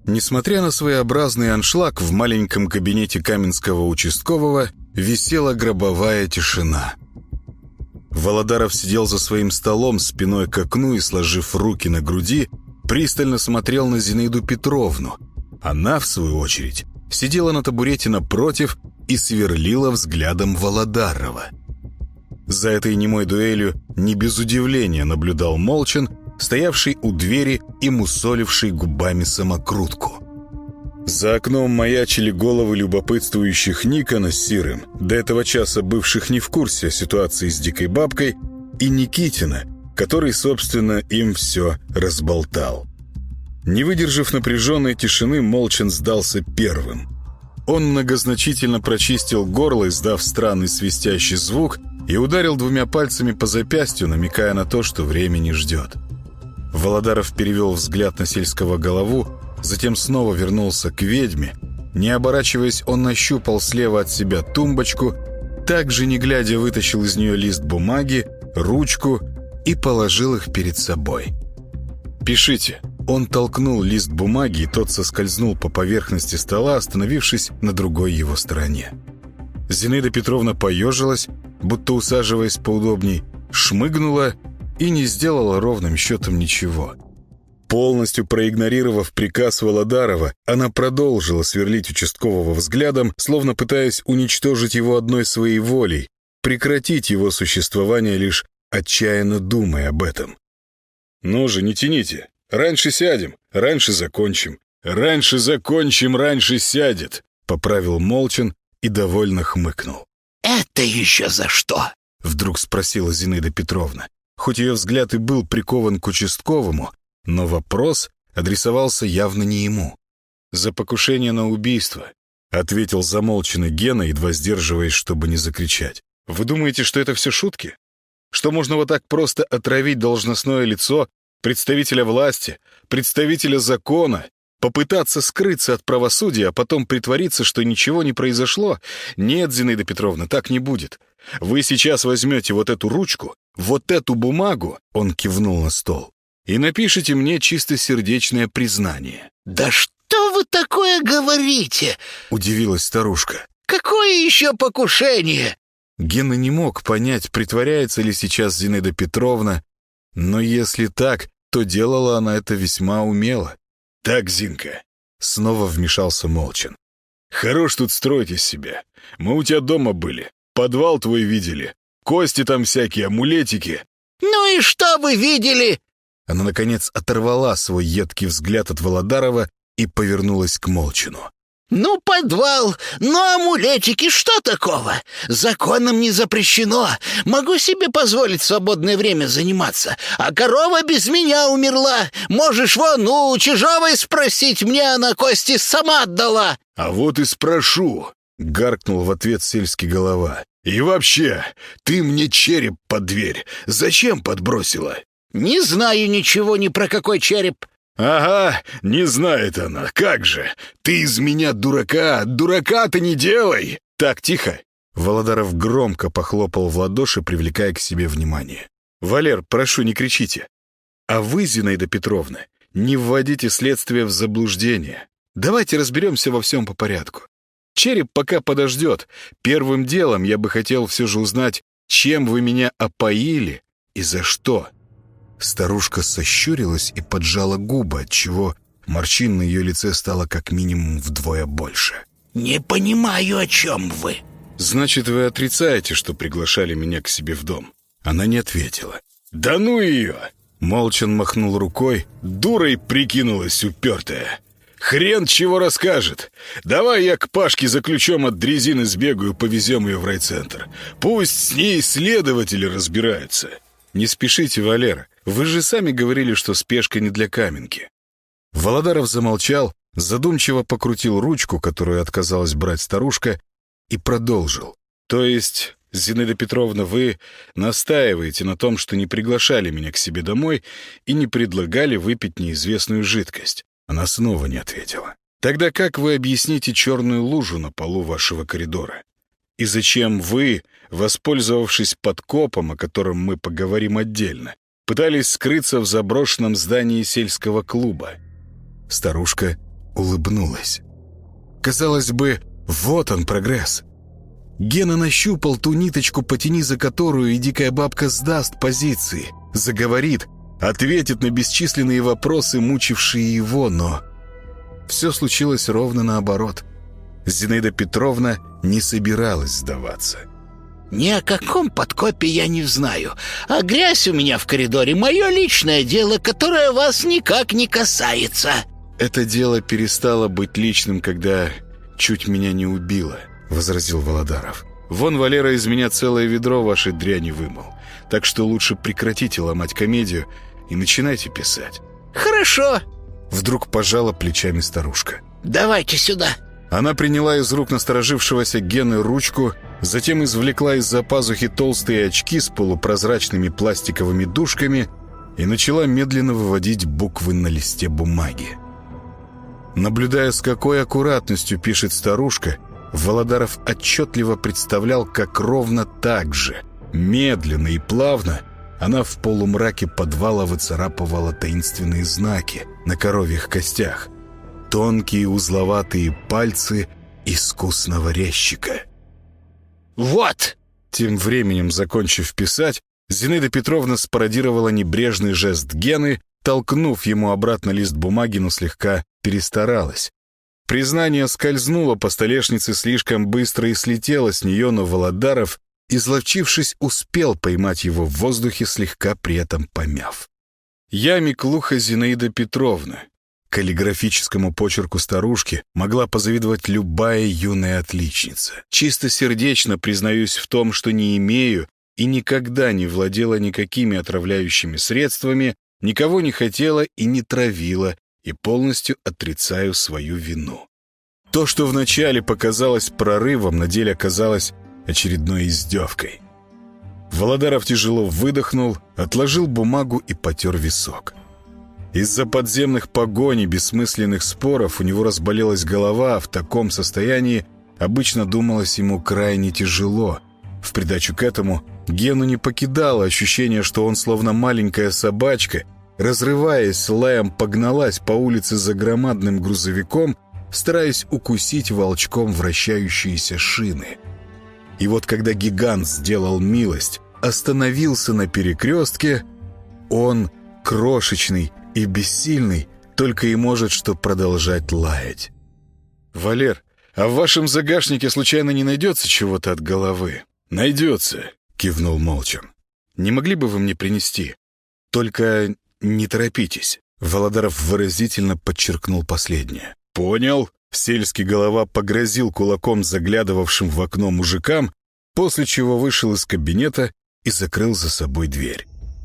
Несмотря на своеобразный аншлаг, в маленьком кабинете каменского участкового висела гробовая тишина. Володаров сидел за своим столом спиной к окну и, сложив руки на груди, пристально смотрел на Зинаиду Петровну. Она, в свою очередь, сидела на табурете напротив и сверлила взглядом Володарова. За этой немой дуэлью не без удивления наблюдал Молчан, стоявший у двери и мусоливший губами самокрутку. За окном маячили головы любопытствующих Никона с Сирым, до этого часа бывших не в курсе о ситуации с дикой бабкой, и Никитина, который, собственно, им все разболтал. Не выдержав напряженной тишины, Молчан сдался первым. Он многозначительно прочистил горло, издав странный свистящий звук, и ударил двумя пальцами по запястью, намекая на то, что время не ждет. Володаров перевел взгляд на сельского голову, затем снова вернулся к ведьме. Не оборачиваясь, он нащупал слева от себя тумбочку, также не глядя вытащил из нее лист бумаги, ручку и положил их перед собой. «Пишите». Он толкнул лист бумаги, и тот соскользнул по поверхности стола, остановившись на другой его стороне. Зинаида Петровна поежилась, будто усаживаясь поудобней, шмыгнула и не сделала ровным счетом ничего. Полностью проигнорировав приказ Володарова, она продолжила сверлить участкового взглядом, словно пытаясь уничтожить его одной своей волей, прекратить его существование, лишь отчаянно думая об этом. «Ну же, не тяните. Раньше сядем, раньше закончим. Раньше закончим, раньше сядет», — поправил Молчан и довольно хмыкнул. «Это еще за что?» — вдруг спросила Зинаида Петровна. Хоть ее взгляд и был прикован к участковому, но вопрос адресовался явно не ему. «За покушение на убийство», — ответил замолчанный Гена, едва сдерживаясь, чтобы не закричать. «Вы думаете, что это все шутки? Что можно вот так просто отравить должностное лицо, представителя власти, представителя закона, попытаться скрыться от правосудия, а потом притвориться, что ничего не произошло? Нет, Зинаида Петровна, так не будет. Вы сейчас возьмете вот эту ручку, вот эту бумагу», — он кивнул на стол, «и напишите мне чистосердечное признание». «Да что вы такое говорите?» — удивилась старушка. «Какое еще покушение?» Гена не мог понять, притворяется ли сейчас Зинаида Петровна, но если так, то делала она это весьма умело. «Так, Зинка», — снова вмешался Молчан, «хорош тут строить из себя. Мы у тебя дома были, подвал твой видели, кости там всякие, амулетики». «Ну и что вы видели?» Она, наконец, оторвала свой едкий взгляд от Володарова и повернулась к Молчану. «Ну, подвал, ну, амулетики, что такого? Законом не запрещено. Могу себе позволить в свободное время заниматься. А корова без меня умерла. Можешь вон у Чижовой спросить, мне она кости сама отдала». «А вот и спрошу», — гаркнул в ответ сельский голова. «И вообще, ты мне череп под дверь зачем подбросила?» «Не знаю ничего ни про какой череп». «Ага, не знает она, как же! Ты из меня дурака-то не делай!» «Так, тихо!» Володаров громко похлопал в ладоши, привлекая к себе внимание. «Валер, прошу, не кричите. А вы, Зинаида Петровна, не вводите следствие в заблуждение. Давайте разберемся во всем по порядку. Череп пока подождет. Первым делом я бы хотел все же узнать, чем вы меня опоили и за что». Старушка сощурилась и поджала губы, отчего морщин на ее лице стало как минимум вдвое больше. «Не понимаю, о чем вы». «Значит, вы отрицаете, что приглашали меня к себе в дом?» Она не ответила. «Да ну ее!» Молчан махнул рукой. «Дурой прикинулась упертая. Хрен чего расскажет. Давай я к Пашке за ключом от дрезины сбегаю, повезем ее в райцентр. Пусть с ней следователи разбираются». «Не спешите, Валера. Вы же сами говорили, что спешка не для Каменки». Володаров замолчал, задумчиво покрутил ручку, которую отказалась брать старушка, и продолжил. «То есть, Зинаида Петровна, вы настаиваете на том, что не приглашали меня к себе домой и не предлагали выпить неизвестную жидкость?» Она снова не ответила. «Тогда как вы объясните черную лужу на полу вашего коридора? И зачем вы, воспользовавшись подкопом, о котором мы поговорим отдельно, пытались скрыться в заброшенном здании сельского клуба?» Старушка улыбнулась. Казалось бы, вот он прогресс. Гена нащупал ту ниточку, потяни за которую, и дикая бабка сдаст позиции, заговорит, ответит на бесчисленные вопросы, мучившие его, но все случилось ровно наоборот. Зинаида Петровна не собиралась сдаваться. «Ни о каком подкопе я не знаю, а грязь у меня в коридоре — мое личное дело, которое вас никак не касается». «Это дело перестало быть личным, когда чуть меня не убило», — возразил Володаров. «Вон Валера из меня целое ведро вашей дряни вымыл, так что лучше прекратите ломать комедию и начинайте писать». «Хорошо», — вдруг пожала плечами старушка. «давайте сюда». Она приняла из рук насторожившегося Гены ручку, затем извлекла из-за пазухи толстые очки с полупрозрачными пластиковыми дужками и начала медленно выводить буквы на листе бумаги. Наблюдая, с какой аккуратностью пишет старушка, Володаров отчетливо представлял, как ровно так же, медленно и плавно, она в полумраке подвала выцарапывала таинственные знаки на коровьих костях. Тонкие узловатые пальцы искусного резчика. «Вот!» Тем временем, закончив писать, Зинаида Петровна спародировала небрежный жест Гены, толкнув ему обратно лист бумаги, но слегка перестаралась. Признание скользнуло по столешнице слишком быстро и слетело с нее, но Володаров, изловчившись, успел поймать его в воздухе, слегка при этом помяв. «Я Миклуха Зинаида Петровна». Каллиграфическому почерку старушки могла позавидовать любая юная отличница. Чистосердечно признаюсь в том, что не имею и никогда не владела никакими отравляющими средствами, никого не хотела и не травила, и полностью отрицаю свою вину. То, что вначале показалось прорывом, на деле оказалось очередной издевкой. Володаров тяжело выдохнул, отложил бумагу и потер висок. Из-за подземных погоней, бессмысленных споров у него разболелась голова, а в таком состоянии обычно думалось ему крайне тяжело. В придачу к этому Гену не покидало ощущение, что он, словно маленькая собачка, разрываясь лаем, погналась по улице за громадным грузовиком, стараясь укусить волчком вращающиеся шины. И вот когда гигант сделал милость, остановился на перекрестке, он, крошечный и бессильный, только и может что продолжать лаять. «Валер, а в вашем загашнике случайно не найдется чего-то от головы?» «Найдется», — кивнул Молчан. «Не могли бы вы мне принести? Только не торопитесь». Володаров выразительно подчеркнул последнее. «Понял». Сельский голова погрозил кулаком заглядывавшим в окно мужикам, после чего вышел из кабинета и закрыл за собой дверь.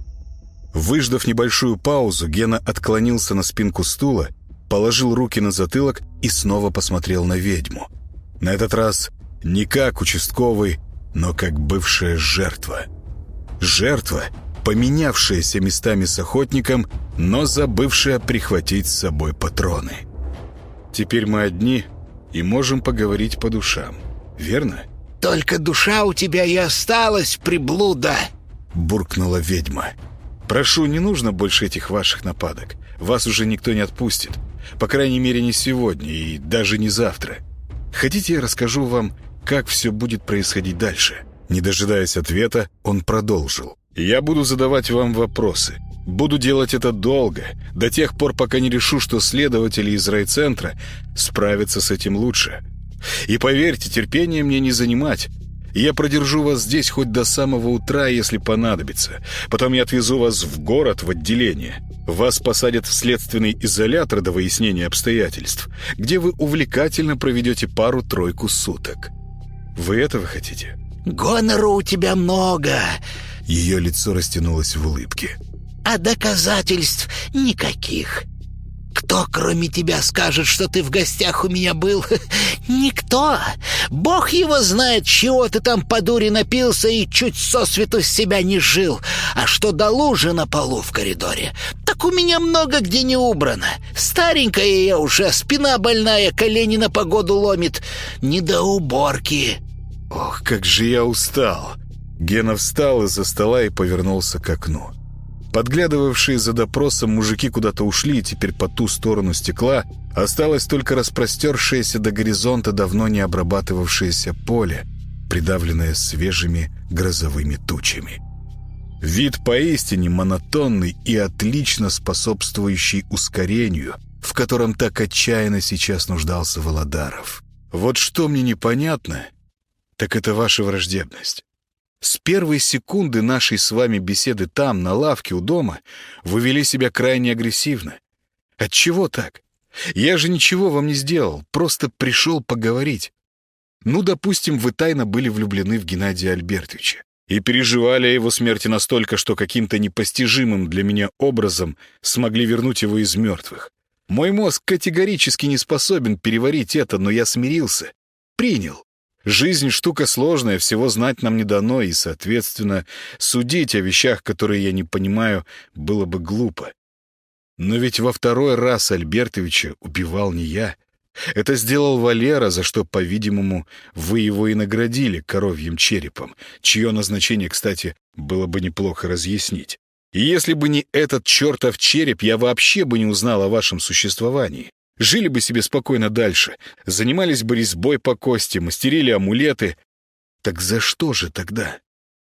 Выждав небольшую паузу, Гена отклонился на спинку стула, положил руки на затылок и снова посмотрел на ведьму. На этот раз не как участковый, но как бывшая жертва. Жертва, поменявшаяся местами с охотником, но забывшая прихватить с собой патроны. «Теперь мы одни и можем поговорить по душам, верно?» «Только душа у тебя и осталась, приблуда!» — буркнула ведьма. «Прошу, не нужно больше этих ваших нападок. Вас уже никто не отпустит. По крайней мере, не сегодня и даже не завтра. Хотите, я расскажу вам, как все будет происходить дальше?» Не дожидаясь ответа, он продолжил. «Я буду задавать вам вопросы. Буду делать это долго, до тех пор, пока не решу, что следователи из райцентра справятся с этим лучше. И поверьте, терпение мне не занимать. Я продержу вас здесь хоть до самого утра, если понадобится. Потом я отвезу вас в город, в отделение. Вас посадят в следственный изолятор до выяснения обстоятельств, где вы увлекательно проведете пару-тройку суток. Вы этого хотите?» «Гонору у тебя много!» Ее лицо растянулось в улыбке. «А доказательств никаких. Кто, кроме тебя, скажет, что ты в гостях у меня был? Никто. Бог его знает, чего ты там по дуре напился и чуть сосвету с себя не жил. А что до лужи на полу в коридоре, так у меня много где не убрано. Старенькая я уже, спина больная, колени на погоду ломит. Не до уборки». «Ох, как же я устал!» Гена встал из-за стола и повернулся к окну. Подглядывавшие за допросом мужики куда-то ушли, и теперь по ту сторону стекла осталось только распростершееся до горизонта давно не обрабатывавшееся поле, придавленное свежими грозовыми тучами. Вид поистине монотонный и отлично способствующий ускорению, в котором так отчаянно сейчас нуждался Володаров. Вот что мне непонятно, так это ваша враждебность. С первой секунды нашей с вами беседы там, на лавке у дома, вы вели себя крайне агрессивно. Отчего так? Я же ничего вам не сделал, просто пришел поговорить. Ну, допустим, вы тайно были влюблены в Геннадия Альбертовича и переживали о его смерти настолько, что каким-то непостижимым для меня образом смогли вернуть его из мертвых. Мой мозг категорически не способен переварить это, но я смирился, принял. Жизнь — штука сложная, всего знать нам не дано, и, соответственно, судить о вещах, которые я не понимаю, было бы глупо. Но ведь во второй раз Альбертовича убивал не я. Это сделал Валера, за что, по-видимому, вы его и наградили коровьим черепом, чье назначение, кстати, было бы неплохо разъяснить. И если бы не этот чертов череп, я вообще бы не узнал о вашем существовании. Жили бы себе спокойно дальше, занимались бы резьбой по кости, мастерили амулеты. Так за что же тогда?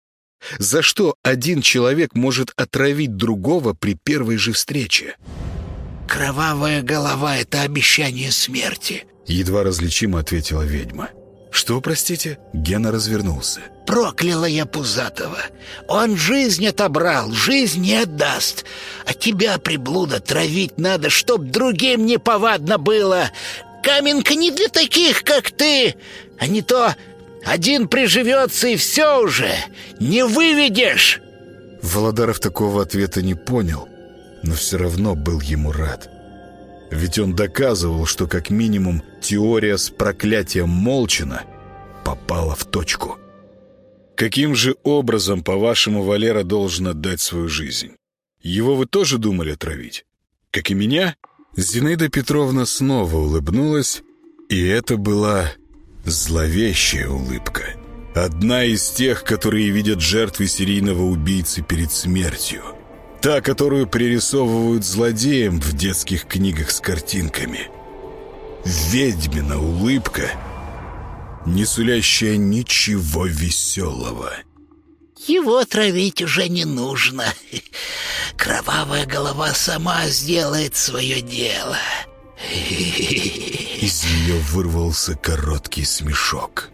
За что один человек может отравить другого при первой же встрече? «Кровавая голова — это обещание смерти», — едва различимо ответила ведьма. «Что, простите?» Гена развернулся. «Прокляла я Пузатого. Он жизнь отобрал, жизнь не отдаст. А тебя, приблуда, травить надо, чтоб другим неповадно было. Каменка не для таких, как ты. А не то один приживется, и все уже. Не выведешь». Володаров такого ответа не понял, но все равно был ему рад. Ведь он доказывал, что как минимум теория с проклятием Молчина попала в точку. Каким же образом, по-вашему, Валера должен отдать свою жизнь? Его вы тоже думали отравить? Как и меня? Зинаида Петровна снова улыбнулась, и это была зловещая улыбка. Одна из тех, которые видят жертвы серийного убийцы перед смертью. Та, которую пририсовывают злодеям в детских книгах с картинками. Ведьмина улыбка, не сулящая ничего веселого. «Его травить уже не нужно. Кровавая голова сама сделает свое дело». Из нее вырвался короткий смешок.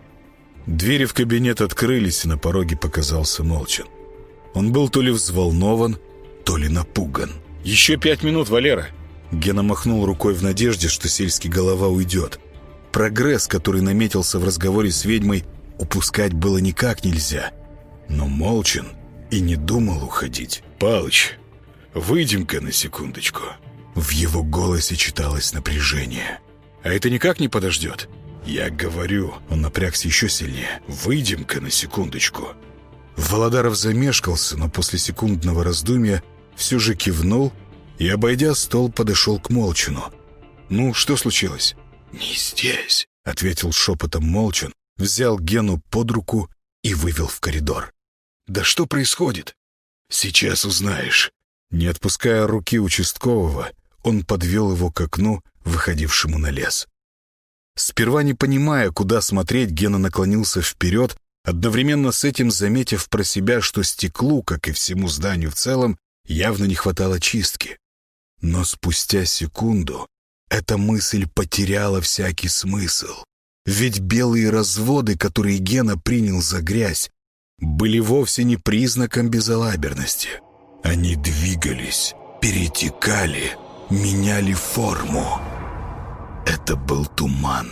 Двери в кабинет открылись, и на пороге показался Молчин. Он был то ли взволнован, то ли напуган. «Еще 5 минут, Валера!» Гена махнул рукой в надежде, что сельский голова уйдет. Прогресс, который наметился в разговоре с ведьмой, упускать было никак нельзя. Но Молчин и не думал уходить. «Палыч, выйдем-ка на секундочку». В его голосе читалось напряжение. «А это никак не подождет?» «Я говорю», — он напрягся еще сильнее. «Выйдем-ка на секундочку». Володаров замешкался, но после секундного раздумья все же кивнул и, обойдя стол, подошел к Молчину. «Ну, что случилось?» «Не здесь», — ответил шепотом Молчин, взял Гену под руку и вывел в коридор. «Да что происходит?» «Сейчас узнаешь». Не отпуская руки участкового, он подвел его к окну, выходившему на лес. Сперва не понимая, куда смотреть, Гена наклонился вперед, одновременно с этим заметив про себя, что стеклу, как и всему зданию в целом, явно не хватало чистки. Но спустя секунду эта мысль потеряла всякий смысл. Ведь белые разводы, которые Гена принял за грязь, были вовсе не признаком безалаберности. Они двигались, перетекали, меняли форму. Это был туман.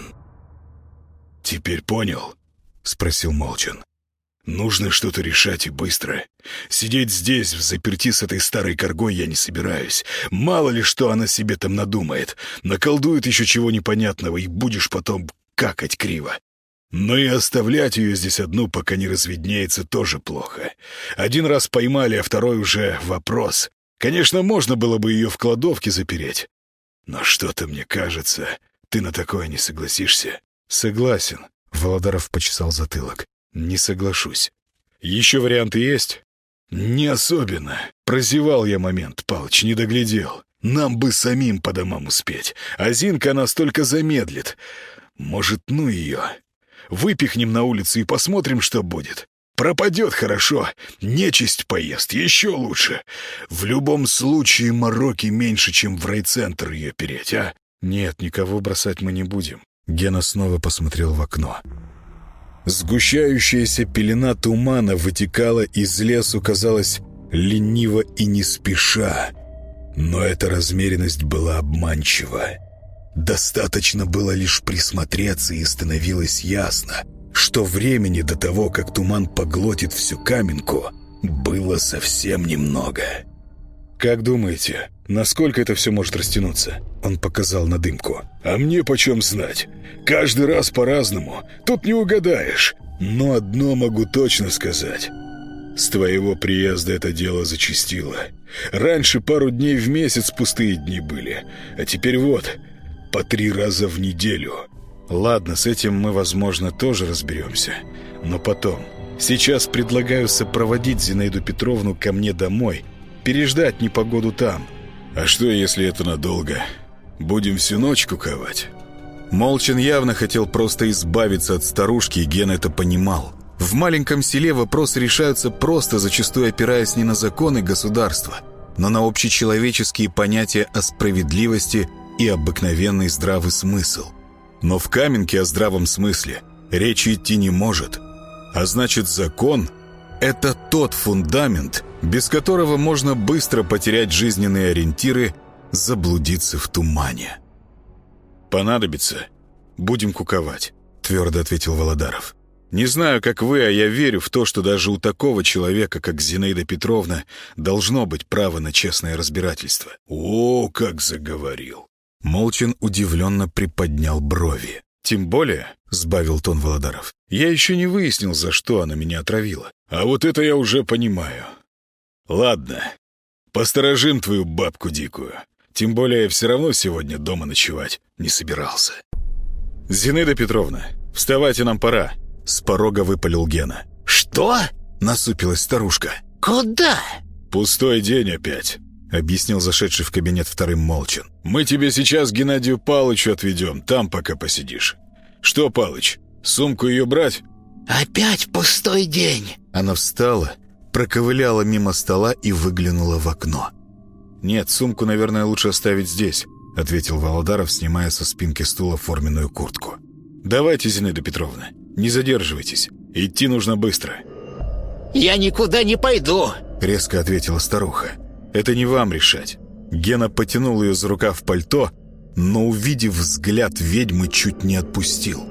«Теперь понял?» — спросил Молчин. «Нужно что-то решать и быстро. Сидеть здесь, взаперти с этой старой коргой, я не собираюсь. Мало ли, что она себе там надумает. Наколдует еще чего непонятного, и будешь потом какать криво. Но и оставлять ее здесь одну, пока не разведнеется, тоже плохо. Один раз поймали, а второй уже вопрос. Конечно, можно было бы ее в кладовке запереть. Но что-то мне кажется, ты на такое не согласишься». «Согласен», — Володаров почесал затылок. «Не соглашусь. Еще варианты есть?» «Не особенно. Прозевал я момент, Палыч, не доглядел. Нам бы самим по домам успеть, а Зинка нас только замедлит. Может, ну ее. Выпихнем на улицу и посмотрим, что будет. Пропадет хорошо, нечисть поест, еще лучше. В любом случае мороки меньше, чем в райцентр ее переть, а?» «Нет, никого бросать мы не будем». Гена снова посмотрел в окно. Сгущающаяся пелена тумана вытекала из лесу, казалось, лениво и не спеша. Но эта размеренность была обманчива. Достаточно было лишь присмотреться, и становилось ясно, что времени до того, как туман поглотит всю Каменку, было совсем немного. «Как думаете, насколько это все может растянуться?» Он показал на дымку. «А мне почем знать? Каждый раз по-разному. Тут не угадаешь. Но одно могу точно сказать. С твоего приезда это дело зачастило. Раньше пару дней в месяц пустые дни были, а теперь вот, по 3 раза в неделю». «Ладно, с этим мы, возможно, тоже разберемся. Но потом. Сейчас предлагаю сопроводить Зинаиду Петровну ко мне домой, переждать непогоду там». «А что, если это надолго? Будем всю ночь куковать?» Молчин явно хотел просто избавиться от старушки, и Гена это понимал. В маленьком селе вопросы решаются просто, зачастую опираясь не на законы государства, но на общечеловеческие понятия о справедливости и обыкновенный здравый смысл. Но в Каменке о здравом смысле речи идти не может. А значит, закон — это тот фундамент, без которого можно быстро потерять жизненные ориентиры, заблудиться в тумане. «Понадобится, будем куковать», — твердо ответил Володаров. «Не знаю, как вы, а я верю в то, что даже у такого человека, как Зинаида Петровна, должно быть право на честное разбирательство». «О, как заговорил!» Молчин удивленно приподнял брови. «Тем более», — сбавил тон Володаров, — «я еще не выяснил, за что она меня отравила». «А вот это я уже понимаю. Ладно, посторожим твою бабку дикую. Тем более я все равно сегодня дома ночевать не собирался». «Зинаида Петровна, вставайте, нам пора», — с порога выпалил Гена. «Что?» — насупилась старушка. «Куда?» «Пустой день опять», — объяснил зашедший в кабинет вторым Молчин. «Мы тебе сейчас Геннадию Палычу отведем, там пока посидишь. Что, Палыч, сумку ее брать?» «Опять пустой день». Она встала, проковыляла мимо стола и выглянула в окно. «Нет, сумку, наверное, лучше оставить здесь», — ответил Володаров, снимая со спинки стула форменную куртку. «Давайте, Зинаида Петровна, не задерживайтесь. Идти нужно быстро». «Я никуда не пойду», — резко ответила старуха. «Это не вам решать». Гена потянул ее за рукав пальто, но, увидев взгляд ведьмы, чуть не отпустил.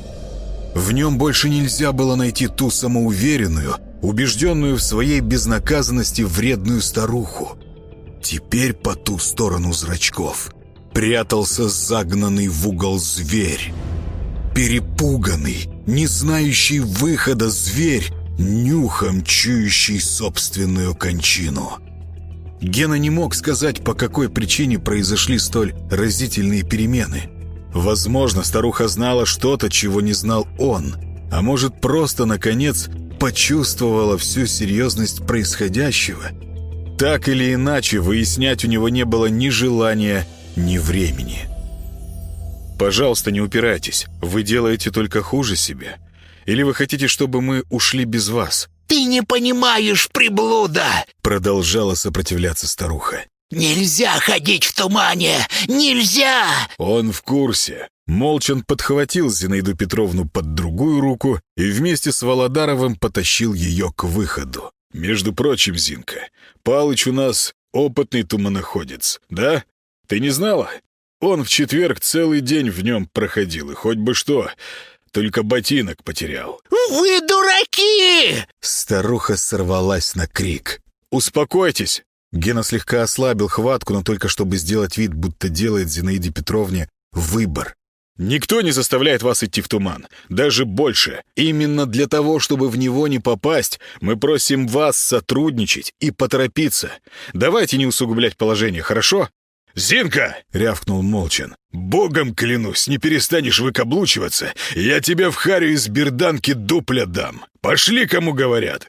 В нем больше нельзя было найти ту самоуверенную, убежденную в своей безнаказанности вредную старуху. Теперь по ту сторону зрачков прятался загнанный в угол зверь. Перепуганный, не знающий выхода зверь, нюхом чующий собственную кончину. Гена не мог сказать, по какой причине произошли столь разительные перемены. Возможно, старуха знала что-то, чего не знал он, а может, просто, наконец, почувствовала всю серьезность происходящего. Так или иначе, выяснять у него не было ни желания, ни времени. «Пожалуйста, не упирайтесь. Вы делаете только хуже себе. Или вы хотите, чтобы мы ушли без вас?» «Ты не понимаешь, приблуда!» Продолжала сопротивляться старуха. «Нельзя ходить в тумане! Нельзя!» Он в курсе. Молчин подхватил Зинаиду Петровну под другую руку и вместе с Володаровым потащил ее к выходу. «Между прочим, Зинка, Палыч у нас опытный туманоходец, да? Ты не знала? Он в четверг целый день в нем проходил, и хоть бы что, только ботинок потерял». «Вы дураки!» Старуха сорвалась на крик. «Успокойтесь!» Гена слегка ослабил хватку, но только чтобы сделать вид, будто делает Зинаиде Петровне выбор. «Никто не заставляет вас идти в туман. Даже больше. Именно для того, чтобы в него не попасть, мы просим вас сотрудничать и поторопиться. Давайте не усугублять положение, хорошо?» «Зинка!» — рявкнул Молчин. «Богом клянусь, не перестанешь выкаблучиваться, я тебя в харю из берданки дупля дам. Пошли, кому говорят!»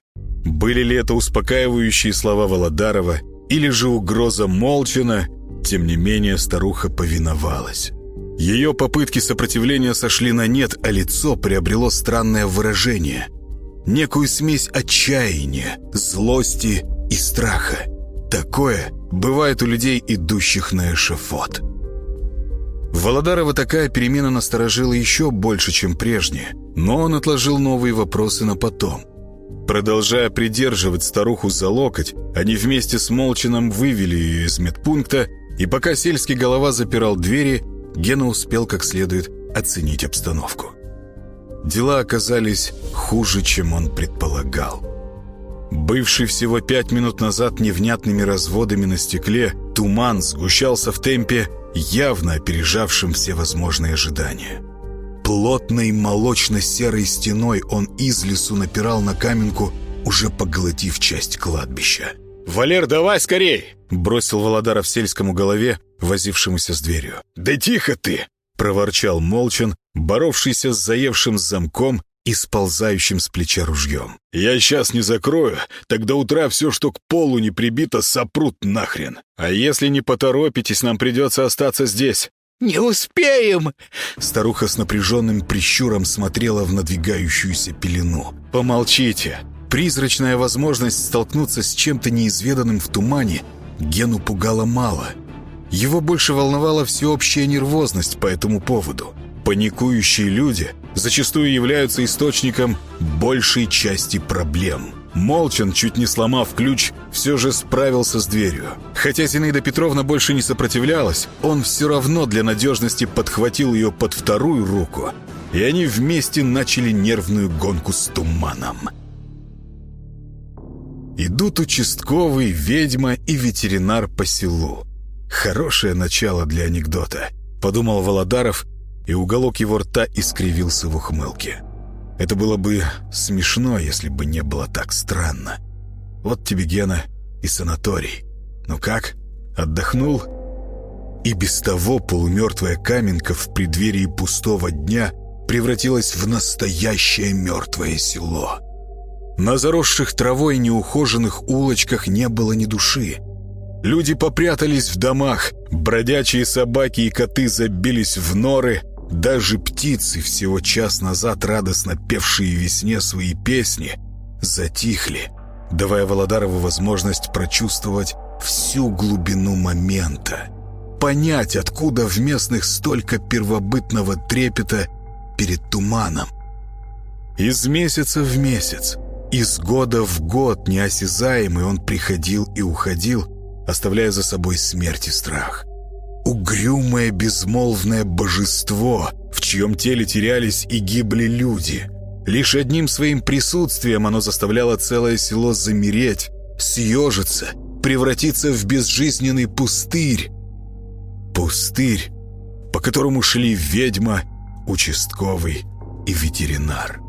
Были ли это успокаивающие слова Володарова или же угроза Молчана, тем не менее старуха повиновалась. Ее попытки сопротивления сошли на нет, а лицо приобрело странное выражение. Некую смесь отчаяния, злости и страха. Такое бывает у людей, идущих на эшафот. Володарова такая перемена насторожила еще больше, чем прежняя, но он отложил новые вопросы на потом. Продолжая придерживать старуху за локоть, они вместе с Молчаном вывели ее из медпункта, и пока сельский голова запирал двери, Гена успел как следует оценить обстановку. Дела оказались хуже, чем он предполагал. Бывший всего 5 минут назад невнятными разводами на стекле, туман сгущался в темпе, явно опережавшим все возможные ожидания. Плотной молочно-серой стеной он из лесу напирал на Каменку, уже поглотив часть кладбища. «Валер, давай скорей!» — бросил Володаров сельскому голове, возившемуся с дверью. «Да тихо ты!» — проворчал Молчан, боровшийся с заевшим замком и сползающим с плеча ружьем. «Я сейчас не закрою, так до утра все, что к полу не прибито, сопрут нахрен. А если не поторопитесь, нам придется остаться здесь». «Не успеем!» Старуха с напряженным прищуром смотрела в надвигающуюся пелену. «Помолчите!» Призрачная возможность столкнуться с чем-то неизведанным в тумане Гену пугала мало. Его больше волновала всеобщая нервозность по этому поводу. Паникующие люди зачастую являются источником большей части проблем. Молчан, чуть не сломав ключ, все же справился с дверью. Хотя Зинаида Петровна больше не сопротивлялась, он все равно для надежности подхватил ее под вторую руку, и они вместе начали нервную гонку с туманом. Идут участковый, ведьма и ветеринар по селу. Хорошее начало для анекдота, подумал Володаров, и уголок его рта искривился в ухмылке. Это было бы смешно, если бы не было так странно. Вот тебе, Гена, и санаторий. Ну как, отдохнул? И без того полумертвая Каменка в преддверии пустого дня превратилась в настоящее мертвое село. На заросших травой неухоженных улочках не было ни души. Люди попрятались в домах, бродячие собаки и коты забились в норы, даже птицы, всего час назад радостно певшие весне свои песни, затихли, давая Володарову возможность прочувствовать всю глубину момента, понять, откуда в местных столько первобытного трепета перед туманом. Из месяца в месяц, из года в год неосязаемый он приходил и уходил, оставляя за собой смерть и страх. Угрюмое безмолвное божество, в чьем теле терялись и гибли люди. Лишь одним своим присутствием оно заставляло целое село замереть, съежиться, превратиться в безжизненный пустырь. Пустырь, по которому шли ведьма, участковый и ветеринар.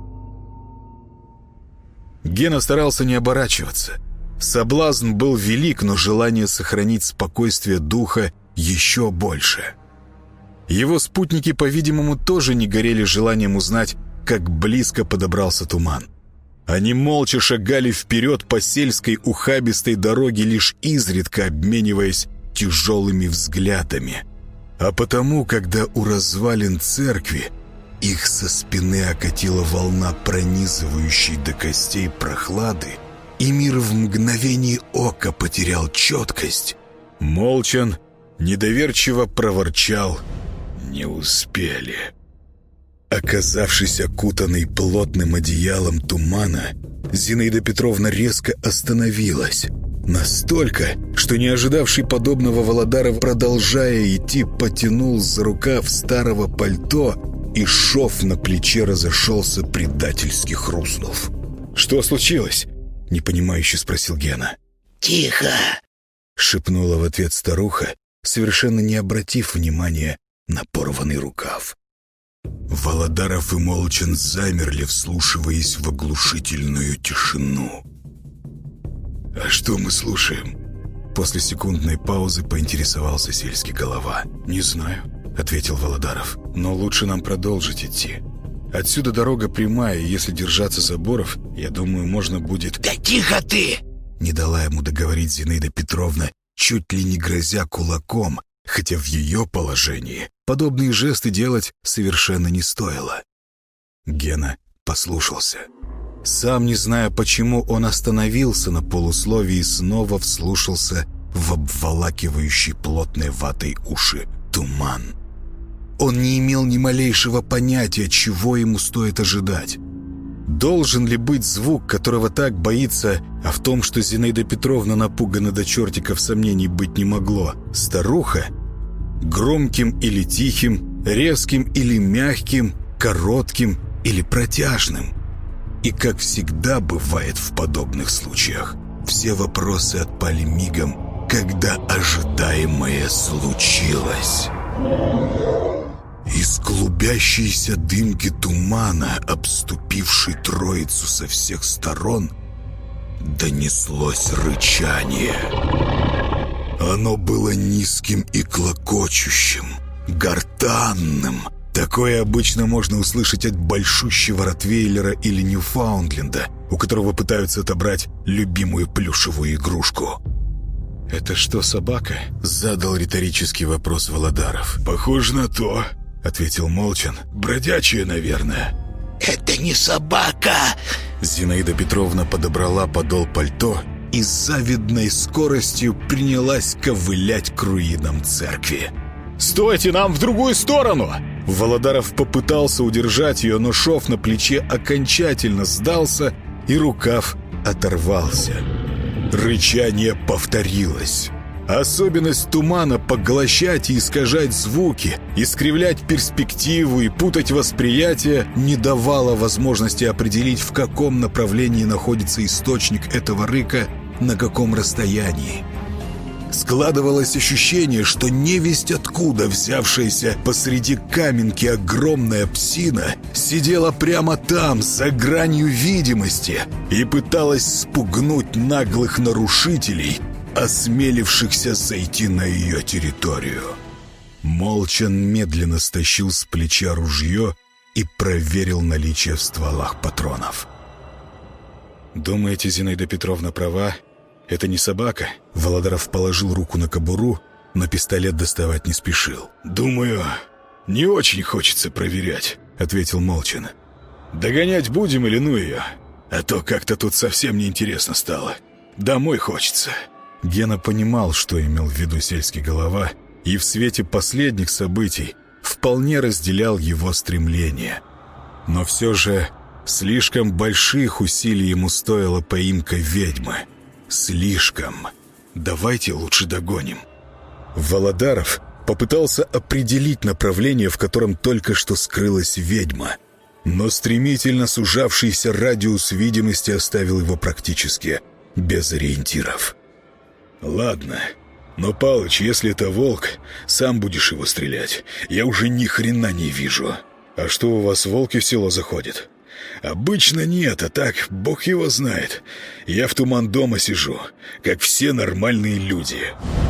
Гена старался не оборачиваться. Соблазн был велик, но желание сохранить спокойствие духа еще больше. Его спутники, по-видимому, тоже не горели желанием узнать, как близко подобрался туман. Они молча шагали вперед по сельской ухабистой дороге, лишь изредка обмениваясь тяжелыми взглядами. А потому, когда у развалин церкви их со спины окатила волна пронизывающей до костей прохлады, и мир в мгновение ока потерял четкость, Молчан недоверчиво проворчал: «Не успели». Оказавшись окутанной плотным одеялом тумана, Зинаида Петровна резко остановилась. Настолько, что не ожидавший подобного Володаров, продолжая идти, потянул за рукав старого пальто, и шов на плече разошелся, предательски хрустнув. «Что случилось?» — непонимающе спросил Гена. «Тихо!» — шепнула в ответ старуха, совершенно не обратив внимания на порванный рукав. Володаров и Молчан замерли, вслушиваясь в оглушительную тишину. «А что мы слушаем?» После секундной паузы поинтересовался сельский голова. «Не знаю», — ответил Володаров, — «но лучше нам продолжить идти. Отсюда дорога прямая, и если держаться заборов, я думаю, можно будет...» «Да тихо ты!» Не дала ему договорить Зинаида Петровна, чуть ли не грозя кулаком, хотя в ее положении подобные жесты делать совершенно не стоило. Гена послушался. Сам не зная, почему, он остановился на полусловии и снова вслушался в обволакивающий плотной ватой уши туман. Он не имел ни малейшего понятия, чего ему стоит ожидать. Должен ли быть звук, которого так боится, а в том, что Зинаида Петровна напугана до чертиков, сомнений быть не могло, старуха? Громким или тихим, резким или мягким, коротким или протяжным? И, как всегда бывает в подобных случаях, все вопросы отпали мигом, когда ожидаемое случилось. Из клубящейся дымки тумана, обступившей троицу со всех сторон, донеслось рычание. Оно было низким и клокочущим, гортанным. Такое обычно можно услышать от большущего ротвейлера или ньюфаундленда, у которого пытаются отобрать любимую плюшевую игрушку. «Это что, собака?» — задал риторический вопрос Володаров. «Похоже на то», — ответил Молчан. «Бродячая, наверное». «Это не собака!» Зинаида Петровна подобрала подол пальто и с завидной скоростью принялась ковылять к руинам церкви. «Стойте, нам в другую сторону!» Володаров попытался удержать ее, но шов на плече окончательно сдался, и рукав оторвался. Рычание повторилось. Особенность тумана — поглощать и искажать звуки, искривлять перспективу и путать восприятие — не давала возможности определить, в каком направлении находится источник этого рыка, на каком расстоянии. Складывалось ощущение, что невесть откуда взявшаяся посреди каменки огромная псина сидела прямо там, за гранью видимости, и пыталась спугнуть наглых нарушителей, осмелившихся зайти на ее территорию. Молчан медленно стащил с плеча ружье и проверил наличие в стволах патронов. «Думаете, Зинаида Петровна права? Это не собака?» Володаров положил руку на кобуру, но пистолет доставать не спешил. «Думаю, не очень хочется проверять», — ответил Молчан. «Догонять будем или ну ее? А то как-то тут совсем неинтересно стало. Домой хочется». Гена понимал, что имел в виду сельский голова, и в свете последних событий вполне разделял его стремление. Но все же слишком больших усилий ему стоила поимка ведьмы. Слишком. Давайте лучше догоним. Володаров попытался определить направление, в котором только что скрылась ведьма, но стремительно сужавшийся радиус видимости оставил его практически без ориентиров. «Ладно, но, Палыч, если это волк, сам будешь его стрелять. Я уже ни хрена не вижу. А что, у вас волки в село заходят?» «Обычно нет, а так, бог его знает. Я в туман дома сижу, как все нормальные люди».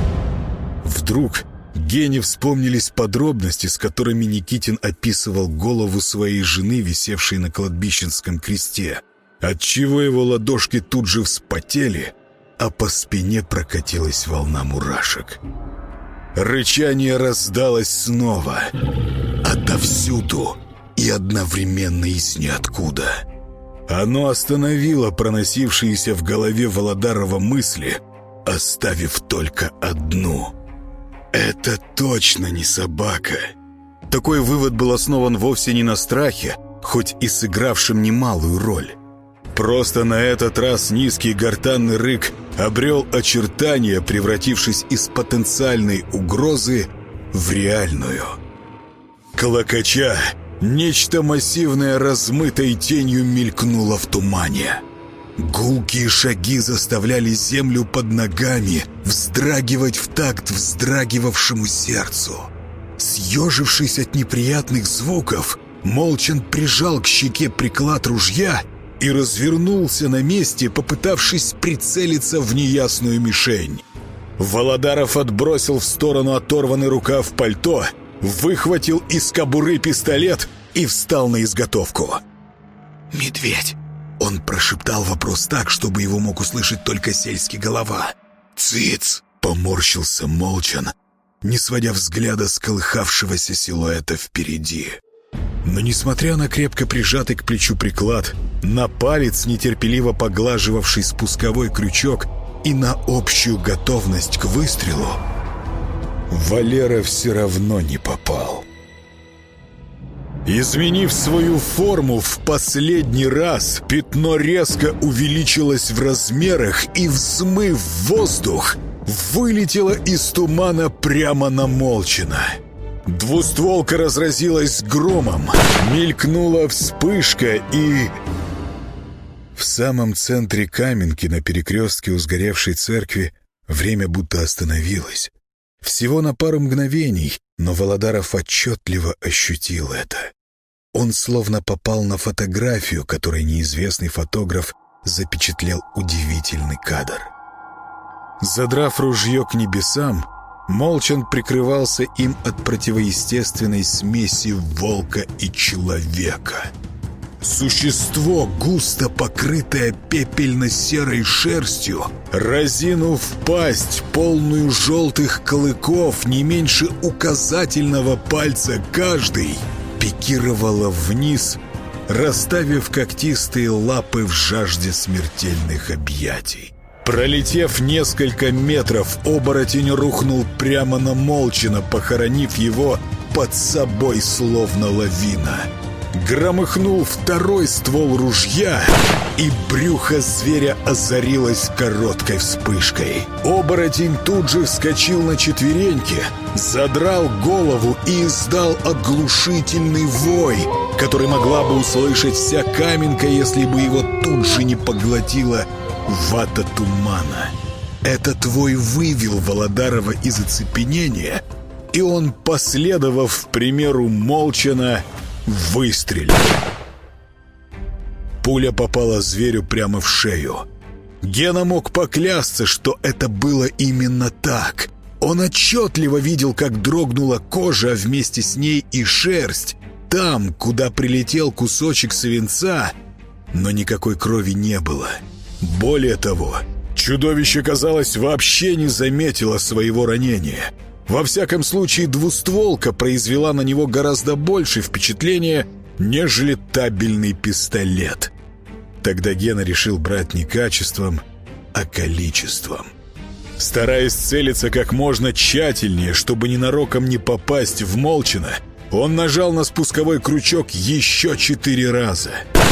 Вдруг Гене вспомнились подробности, с которыми Никитин описывал голову своей жены, висевшей на кладбищенском кресте, отчего его ладошки тут же вспотели, а по спине прокатилась волна мурашек. Рычание раздалось снова, отовсюду и одновременно из ниоткуда. Оно остановило проносившиеся в голове Володарова мысли, оставив только одну. «Это точно не собака». Такой вывод был основан вовсе не на страхе, хоть и сыгравшим немалую роль. Просто на этот раз низкий гортанный рык обрел очертания, превратившись из потенциальной угрозы в реальную. Клокоча, нечто массивное размытой тенью мелькнуло в тумане. Гулкие шаги заставляли землю под ногами вздрагивать в такт вздрагивавшему сердцу. Съежившись от неприятных звуков, Молчан прижал к щеке приклад ружья и развернулся на месте, попытавшись прицелиться в неясную мишень. Володаров отбросил в сторону оторванный рукав пальто, выхватил из кобуры пистолет и встал на изготовку. «Медведь!» Он прошептал вопрос так, чтобы его мог услышать только сельский голова. «Цыц!» — поморщился Молчан, не сводя взгляда с колыхавшегося силуэта впереди. Но несмотря на крепко прижатый к плечу приклад, на палец, нетерпеливо поглаживавший спусковой крючок, и на общую готовность к выстрелу, Валера все равно не попал. Изменив свою форму в последний раз, пятно резко увеличилось в размерах и, взмыв воздух, вылетело из тумана прямо на Молчана. Двустволка разразилась громом, мелькнула вспышка и... В самом центре Каменки, на перекрестке у сгоревшей церкви, время будто остановилось. Всего на пару мгновений, но Володаров отчетливо ощутил это. Он словно попал на фотографию, которой неизвестный фотограф запечатлел удивительный кадр. Задрав ружье к небесам, Молчан прикрывался им от противоестественной смеси волка и человека. Существо, густо покрытое пепельно-серой шерстью, разинув пасть, полную желтых клыков, не меньше указательного пальца каждый, пикировало вниз, расставив когтистые лапы в жажде смертельных объятий. Пролетев несколько метров, оборотень рухнул прямо на Молчана, похоронив его под собой словно лавина. Громыхнул второй ствол ружья, и брюхо зверя озарилось короткой вспышкой. Оборотень тут же вскочил на четвереньки, задрал голову и издал оглушительный вой, который могла бы услышать вся Каменка, если бы его тут же не поглотила вата тумана. Этот вой вывел Володарова из оцепенения, и он, последовав примеру Молчана, выстрелил. Пуля попала зверю прямо в шею. Гена мог поклясться, что это было именно так. Он отчетливо видел, как дрогнула кожа, а вместе с ней и шерсть, там, куда прилетел кусочек свинца, но никакой крови не было. Более того, чудовище, казалось, вообще не заметило своего ранения. Во всяком случае, двустволка произвела на него гораздо больше впечатления, нежели табельный пистолет. Тогда Гена решил брать не качеством, а количеством. Стараясь целиться как можно тщательнее, чтобы ненароком не попасть в Молчана, он нажал на спусковой крючок еще 4 раза.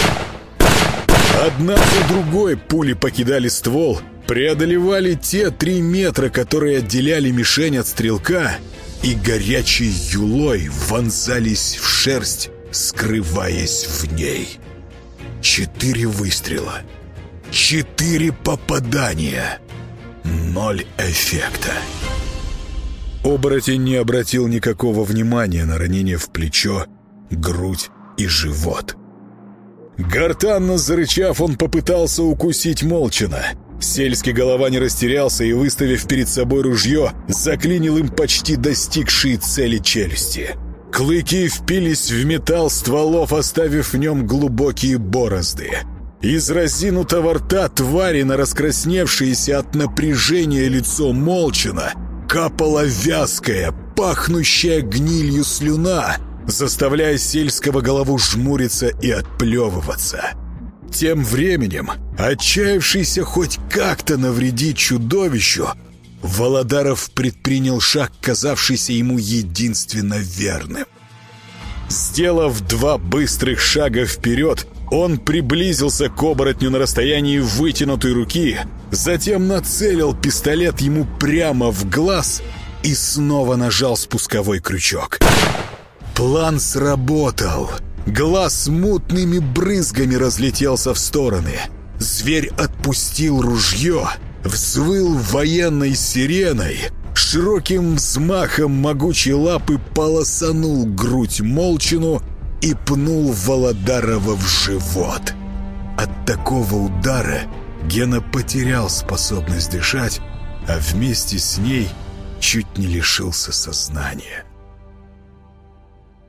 Одна за другой пули покидали ствол, преодолевали те 3 метра, которые отделяли мишень от стрелка, и горячей юлой вонзались в шерсть, скрываясь в ней. 4 выстрела, 4 попадания, 0 эффекта. Оборотень не обратил никакого внимания на ранение в плечо, грудь и живот. Гортанно зарычав, он попытался укусить Молчана. Сельский голова не растерялся и, выставив перед собой ружье, заклинил им почти достигшие цели челюсти. Клыки впились в металл стволов, оставив в нем глубокие борозды. Из разинутого рта твари на раскрасневшееся от напряжения лицо Молчана капала вязкая, пахнущая гнилью слюна, заставляя сельского голову жмуриться и отплевываться. Тем временем, отчаявшийся хоть как-то навредить чудовищу, Володаров предпринял шаг, казавшийся ему единственно верным. Сделав 2 быстрых шага вперед, он приблизился к оборотню на расстоянии вытянутой руки, затем нацелил пистолет ему прямо в глаз и снова нажал спусковой крючок. План сработал. Глаз мутными брызгами разлетелся в стороны. Зверь отпустил ружье, взвыл военной сиреной, широким взмахом могучей лапы полосанул грудь Молчану и пнул Володарова в живот. От такого удара Гена потерял способность дышать, а вместе с ней чуть не лишился сознания.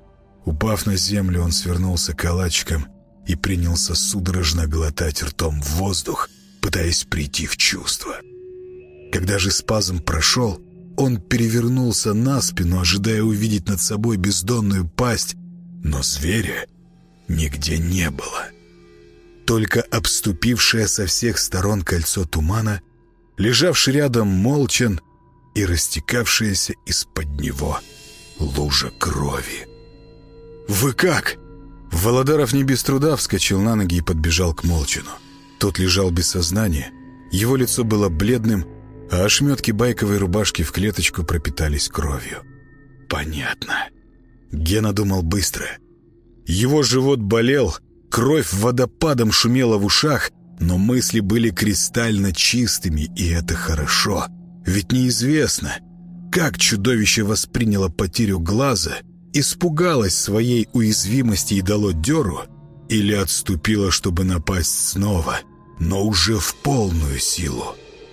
Упав на землю, он свернулся калачиком и принялся судорожно глотать ртом воздух, пытаясь прийти в чувство. Когда же спазм прошел, он перевернулся на спину, ожидая увидеть над собой бездонную пасть, но зверя нигде не было. Только обступившее со всех сторон кольцо тумана, лежавший рядом Молчан и растекавшаяся из-под него лужа крови. «Вы как?» Володаров не без труда вскочил на ноги и подбежал к Молчану. Тот лежал без сознания, его лицо было бледным, а ошметки байковой рубашки в клеточку пропитались кровью. «Понятно». Гена думал быстро. Его живот болел, кровь водопадом шумела в ушах, но мысли были кристально чистыми, и это хорошо. Ведь неизвестно, как чудовище восприняло потерю глаза, испугалось своей уязвимости и дало дёру, или отступило, чтобы напасть снова, но уже в полную силу.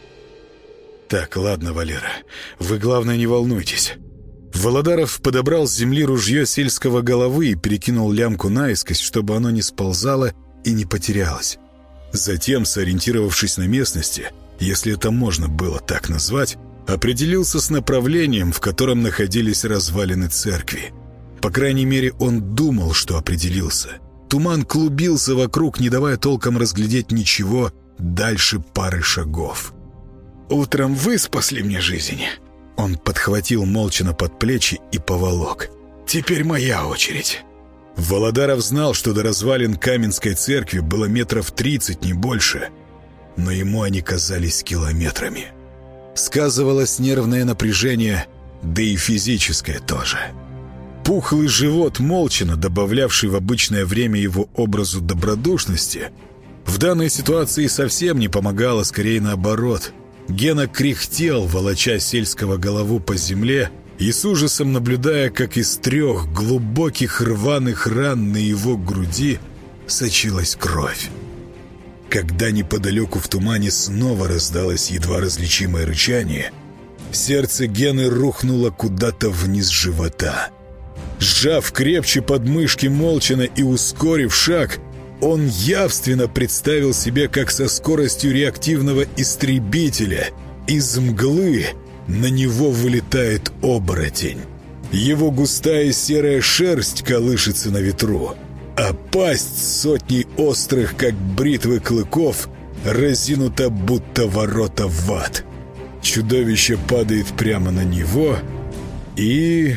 «Так, ладно, Валера, вы, главное, не волнуйтесь». Володаров подобрал с земли ружье сельского головы и перекинул лямку наискось, чтобы оно не сползало и не потерялось. Затем, сориентировавшись на местности, если это можно было так назвать, определился с направлением, в котором находились развалины церкви. По крайней мере, он думал, что определился. Туман клубился вокруг, не давая толком разглядеть ничего дальше пары шагов. «Утром вы спасли мне жизнь». Он подхватил Молчана под плечи и поволок. «Теперь моя очередь». Володаров знал, что до развалин Каменской церкви было метров 30, не больше, но ему они казались километрами. Сказывалось нервное напряжение, да и физическое тоже. Пухлый живот Молчана, добавлявший в обычное время его образу добродушности, в данной ситуации совсем не помогало, скорее наоборот. Гена кряхтел, волоча сельского голову по земле, и с ужасом наблюдая, как из 3 глубоких рваных ран на его груди сочилась кровь. Когда неподалеку в тумане снова раздалось едва различимое рычание, сердце Гены рухнуло куда-то вниз живота. Сжав крепче подмышки Молчана и ускорив шаг, он явственно представил себе, как со скоростью реактивного истребителя из мглы на него вылетает оборотень. Его густая серая шерсть колышется на ветру, а пасть с сотней острых, как бритвы, клыков разинута, будто ворота в ад. Чудовище падает прямо на него и...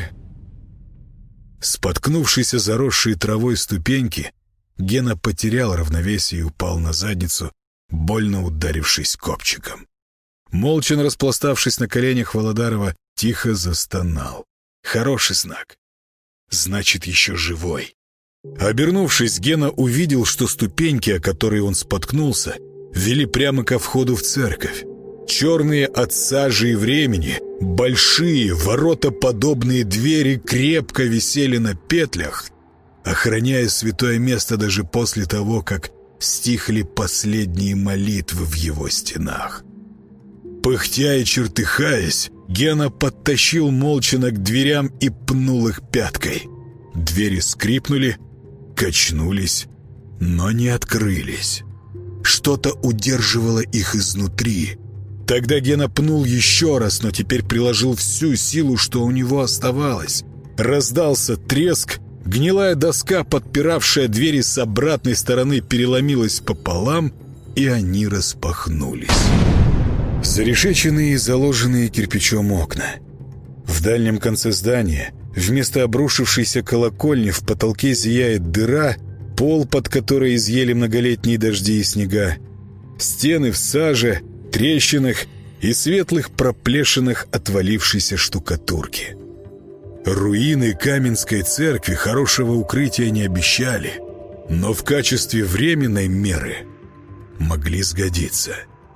Споткнувшись о заросшие травой ступеньки, Гена потерял равновесие и упал на задницу, больно ударившись копчиком. Молчан, распластавшись на коленях Володарова, тихо застонал. Хороший знак. Значит, еще живой. Обернувшись, Гена увидел, что ступеньки, о которые он споткнулся, вели прямо ко входу в церковь. Черные от сажи и времени, большие, воротоподобные двери крепко висели на петлях, охраняя святое место даже после того, как стихли последние молитвы в его стенах. Пыхтя и чертыхаясь, Гена подтащил Молчана к дверям и пнул их пяткой. Двери скрипнули, качнулись, но не открылись. Что-то удерживало их изнутри. Тогда Гена пнул еще раз, но теперь приложил всю силу, что у него оставалось. Раздался треск, гнилая доска, подпиравшая двери с обратной стороны, переломилась пополам, и они распахнулись. Зарешеченные и заложенные кирпичом окна. В дальнем конце здания, вместо обрушившейся колокольни, в потолке зияет дыра, пол, под которой изъели многолетние дожди и снега, стены в саже, трещинах и светлых проплешинах отвалившейся штукатурки. Руины Каменской церкви хорошего укрытия не обещали, но в качестве временной меры могли сгодиться.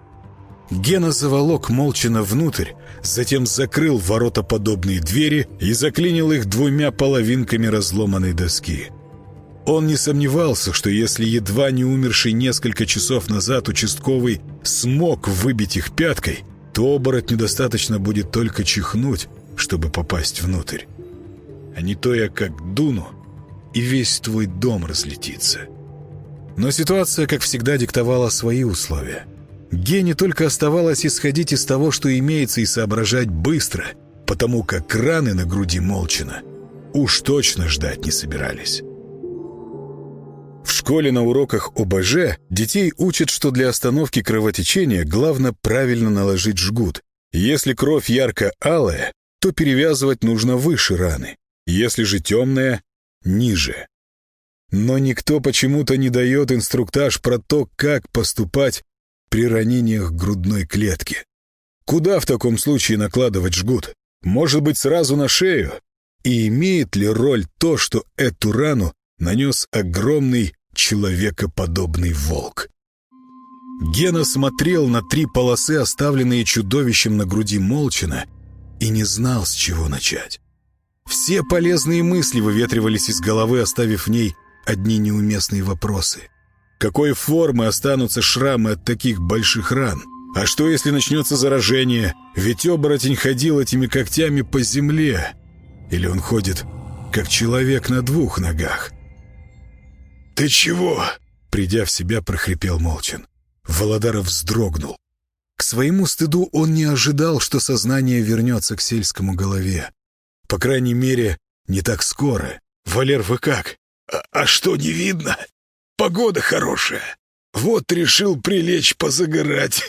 Гена заволок Молчана внутрь, затем закрыл воротоподобные двери и заклинил их 2 половинками разломанной доски. Он не сомневался, что если едва не умерший несколько часов назад участковый смог выбить их пяткой, то оборотню достаточно будет только чихнуть, чтобы попасть внутрь. А не то я как дуну, и весь твой дом разлетится. Но ситуация, как всегда, диктовала свои условия. Гене только оставалось исходить из того, что имеется, и соображать быстро, потому как раны на груди Молчана уж точно ждать не собирались. В школе на уроках ОБЖ детей учат, что для остановки кровотечения главное правильно наложить жгут. Если кровь ярко-алая, то перевязывать нужно выше раны, если же темная — ниже. Но никто почему-то не дает инструктаж про то, как поступать при ранениях грудной клетки. Куда в таком случае накладывать жгут? Может быть, сразу на шею? И имеет ли роль то, что эту рану нанес огромный человекоподобный волк? Гена смотрел на 3 полосы, оставленные чудовищем на груди Молчана, и не знал, с чего начать. Все полезные мысли выветривались из головы, оставив в ней одни неуместные вопросы. Какой формы останутся шрамы от таких больших ран? А что, если начнется заражение? Ведь оборотень ходил этими когтями по земле. Или он ходит, как человек, на 2 ногах? «Ты чего?» — придя в себя, прохрипел Молчан. Володаров вздрогнул. К своему стыду он не ожидал, что сознание вернется к сельскому голове. По крайней мере, не так скоро. «Валер, вы как?» А что, не видно? Погода хорошая. Вот решил прилечь позагорать».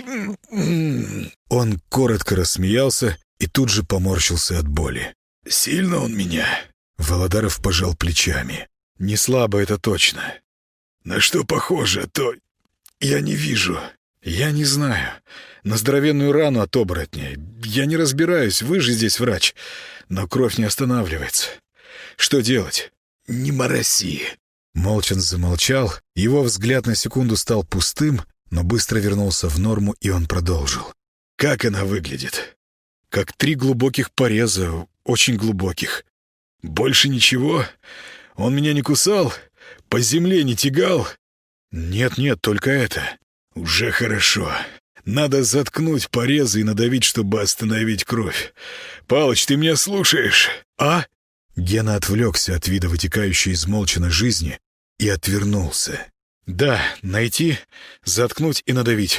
Он коротко рассмеялся и тут же поморщился от боли. «Сильно он меня?» Володаров пожал плечами. «Не слабо, это точно». «На что похоже, а то я не вижу». «Я не знаю. На здоровенную рану от оборотня. Я не разбираюсь, вы же здесь врач. Но кровь не останавливается. Что делать?» «Не мороси». Молчан замолчал, его взгляд на секунду стал пустым, но быстро вернулся в норму, и он продолжил. «Как она выглядит?» «Как 3 глубоких пореза, очень глубоких. Больше ничего? Он меня не кусал? По земле не тягал?» «Нет, только это». «Уже хорошо. Надо заткнуть порезы и надавить, чтобы остановить кровь. Палыч, ты меня слушаешь?» «А?» Гена отвлекся от вида вытекающей из Молчана жизни и отвернулся. «Да, найти, заткнуть и надавить.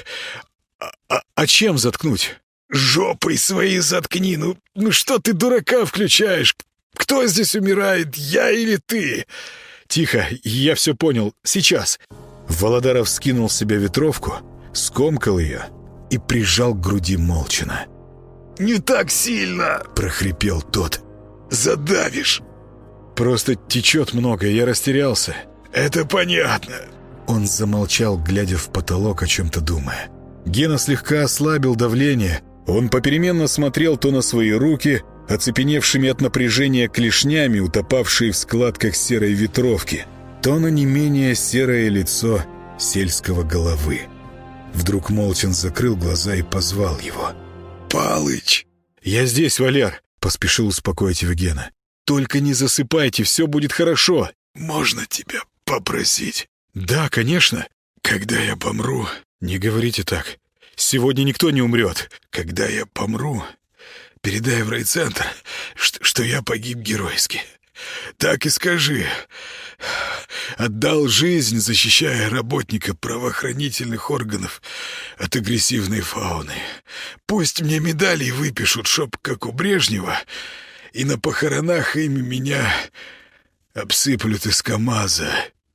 А чем заткнуть?» «Жопой своей заткни! Ну что ты дурака включаешь? Кто здесь умирает, я или ты?» «Тихо, я все понял. Сейчас». Володаров скинул с себя ветровку, скомкал ее и прижал к груди Молчана. «Не так сильно!» — прохрипел тот. «Задавишь!» «Просто течет много, я растерялся». «Это понятно». Он замолчал, глядя в потолок, о чем-то думая. Гена слегка ослабил давление. Он попеременно смотрел то на свои руки, оцепеневшими от напряжения клешнями, утопавшие в складках серой ветровки, то на не менее серое лицо сельского головы. Вдруг Молчан закрыл глаза и позвал его. «Палыч!» «Я здесь, Валер!» — поспешил успокоить его Гена. «Только не засыпайте, все будет хорошо!» «Можно тебя попросить?» «Да, конечно!» «Когда я помру...» «Не говорите так. Сегодня никто не умрет». «Когда я помру, передай в райцентр, что я погиб геройски. Так и скажи. Отдал жизнь, защищая работника правоохранительных органов от агрессивной фауны. Пусть мне медали выпишут, чтоб как у Брежнева, и на похоронах ими меня обсыплют из КамАЗа».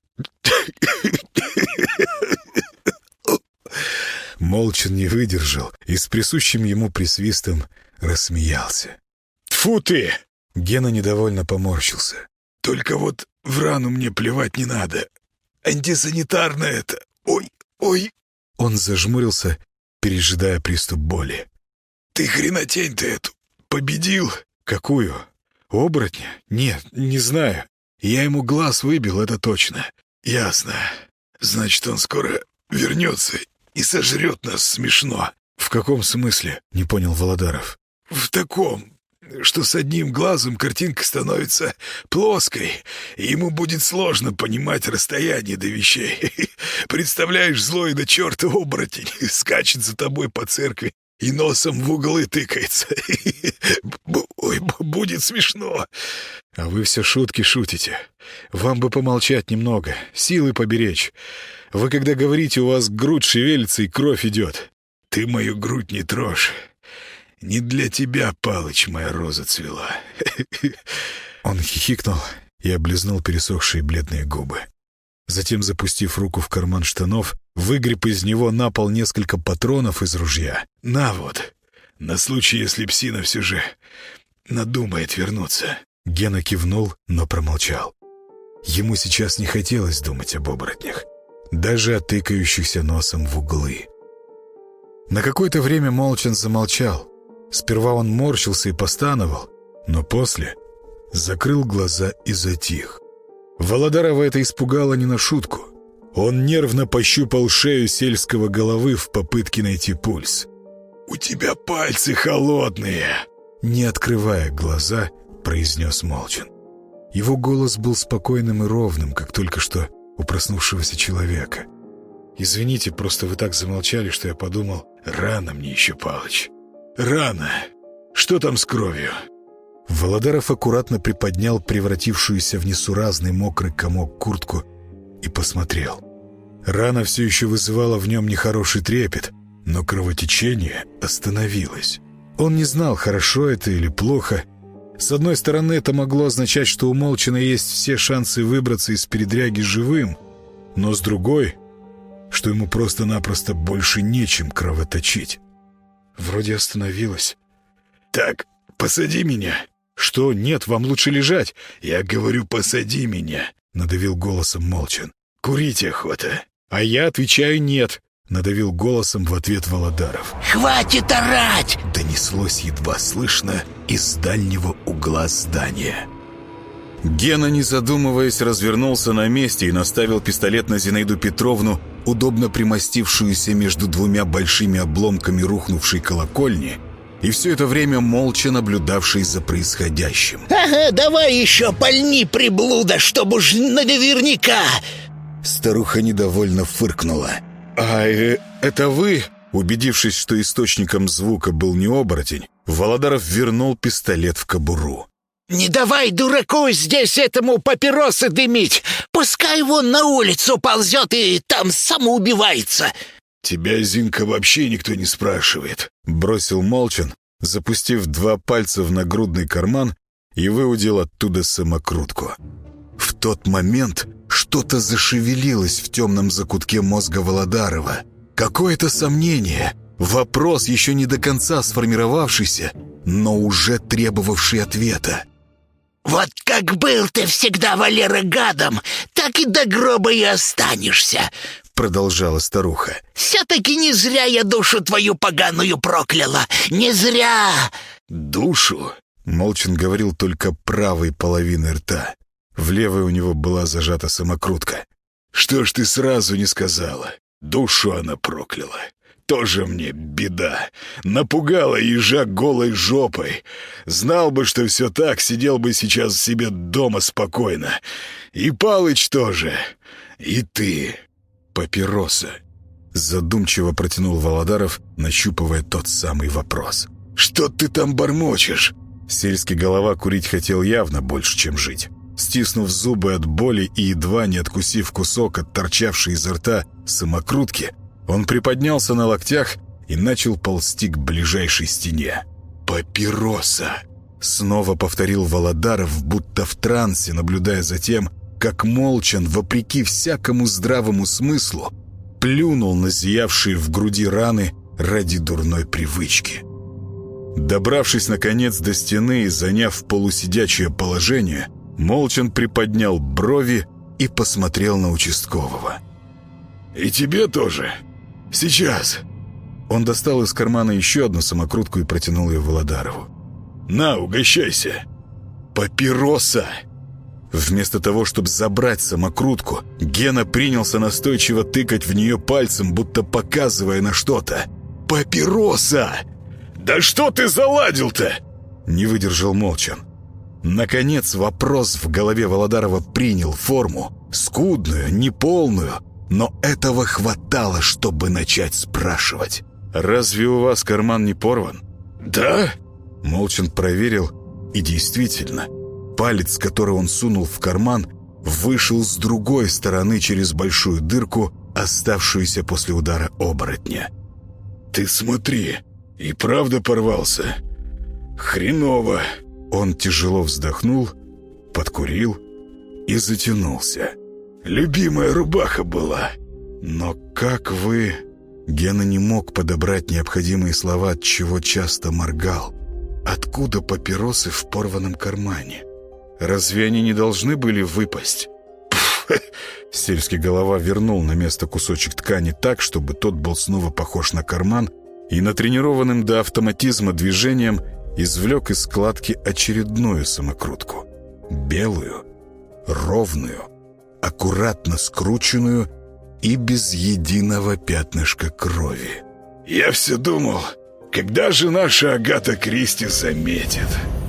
Молчан не выдержал и с присущим ему присвистом рассмеялся. «Тьфу ты!» Гена недовольно поморщился. «Только вот в рану мне плевать не надо. Антисанитарно это. Ой!» Он зажмурился, пережидая приступ боли. «Ты хренотень-то эту победил?» «Какую? Оборотня? Нет, не знаю. Я ему глаз выбил, это точно». «Ясно. Значит, он скоро вернется и сожрет нас смешно». «В каком смысле?» — не понял Володаров. «В таком, что с одним глазом картинка становится плоской, и ему будет сложно понимать расстояние до вещей. Представляешь, злой до черта оборотень скачет за тобой по церкви и носом в углы тыкается. Ой, будет смешно. А вы все шутки шутите. Вам бы помолчать немного, силы поберечь. Вы когда говорите, у вас грудь шевелится и кровь идет. Ты мою грудь не трожь. Не для тебя, Палыч, моя роза цвела. Он хихикнул и облизнул пересохшие бледные губы. Затем, запустив руку в карман штанов, выгреб из него на пол несколько патронов из ружья. На вот, на случай, если псина все же надумает вернуться. Гена кивнул, но промолчал. Ему сейчас не хотелось думать об оборотнях, даже о тыкающихся носом в углы. На какое-то время Молчан замолчал. Сперва он морщился и постановал, но после закрыл глаза и затих. Володарова это испугало не на шутку. Он нервно пощупал шею сельского головы в попытке найти пульс. «У тебя пальцы холодные!» Не открывая глаза, произнес Молчан. Его голос был спокойным и ровным, как только что у проснувшегося человека. «Извините, просто вы так замолчали, что я подумал...» «Рано мне еще, Палыч, рано! Что там с кровью?» Володаров аккуратно приподнял превратившуюся в несуразный мокрый комок куртку и посмотрел. Рана все еще вызывала в нем нехороший трепет, но кровотечение остановилось. Он не знал, хорошо это или плохо. С одной стороны, это могло означать, что у Молчана есть все шансы выбраться из передряги живым, но с другой, что ему просто-напросто больше нечем кровоточить. Вроде остановилось. «Так, посади меня». «Что? Нет, вам лучше лежать». «Я говорю, посади меня», — надавил голосом Молчан. «Курить охота». «А я отвечаю нет», — надавил голосом в ответ Володаров. «Хватит орать!» — донеслось едва слышно из дальнего угла здания. Гена, не задумываясь, развернулся на месте и наставил пистолет на Зинаиду Петровну, удобно примостившуюся между двумя большими обломками рухнувшей колокольни, и все это время молча наблюдавший за происходящим. «Ага, давай еще пальни, приблуда, чтобы уж наверняка!» Старуха недовольно фыркнула. «А это вы?» Убедившись, что источником звука был не оборотень, Володаров вернул пистолет в кобуру. «Не давай дураку здесь этому папиросы дымить! Пускай вон на улицу ползет и там самоубивается!» «Тебя, Зинка, вообще никто не спрашивает», — бросил Молчан, запустив 2 пальца в нагрудный карман и выудил оттуда самокрутку. В тот момент что-то зашевелилось в темном закутке мозга Володарова. Какое-то сомнение, вопрос, еще не до конца сформировавшийся, но уже требовавший ответа. «Вот как был ты всегда, Валера, гадом, так и до гроба и останешься», — продолжала старуха. «Все-таки не зря я душу твою поганую прокляла, не зря!» «Душу?» — Молчан говорил только правой половиной рта. В левой у него была зажата самокрутка. «Что ж ты сразу не сказала? Душу она прокляла. Тоже мне беда. Напугала ежа голой жопой. Знал бы, что все так, сидел бы сейчас себе дома спокойно. И Палыч тоже. И ты». «Папироса», — задумчиво протянул Володаров, нащупывая тот самый вопрос. «Что ты там бормочешь?» Сельский голова курить хотел явно больше, чем жить. Стиснув зубы от боли и едва не откусив кусок от торчавшей изо рта самокрутки, он приподнялся на локтях и начал ползти к ближайшей стене. «Папироса!» — снова повторил Володаров, будто в трансе, наблюдая за тем, как Молчан, вопреки всякому здравому смыслу, плюнул на зиявшие в груди раны ради дурной привычки. Добравшись, наконец, до стены и заняв полусидячее положение, Молчан приподнял брови и посмотрел на участкового. «И тебе тоже? Сейчас!» Он достал из кармана еще одну самокрутку и протянул ее Володарову. «На, угощайся!» «Папироса!» Вместо того, чтобы забрать самокрутку, Гена принялся настойчиво тыкать в нее пальцем, будто показывая на что-то. «Папироса!» «Да что ты заладил-то?» Не выдержал Молчан. Наконец вопрос в голове Володарова принял форму, скудную, неполную, но этого хватало, чтобы начать спрашивать. «Разве у вас карман не порван?» «Да?» Молчан проверил, и действительно, палец, который он сунул в карман, вышел с другой стороны через большую дырку, оставшуюся после удара оборотня. «Ты смотри, и правда порвался. Хреново!» Он тяжело вздохнул, подкурил и затянулся. «Любимая рубаха была!» «Но как вы...» Гена не мог подобрать необходимые слова, от чего часто моргал. «Откуда папиросы в порванном кармане? Разве они не должны были выпасть?» Сельский голова вернул на место кусочек ткани так, чтобы тот был снова похож на карман, и натренированным до автоматизма движением извлек из складки очередную самокрутку. Белую, ровную, аккуратно скрученную и без единого пятнышка крови. «Я все думал, когда же наша Агата Кристи заметит?»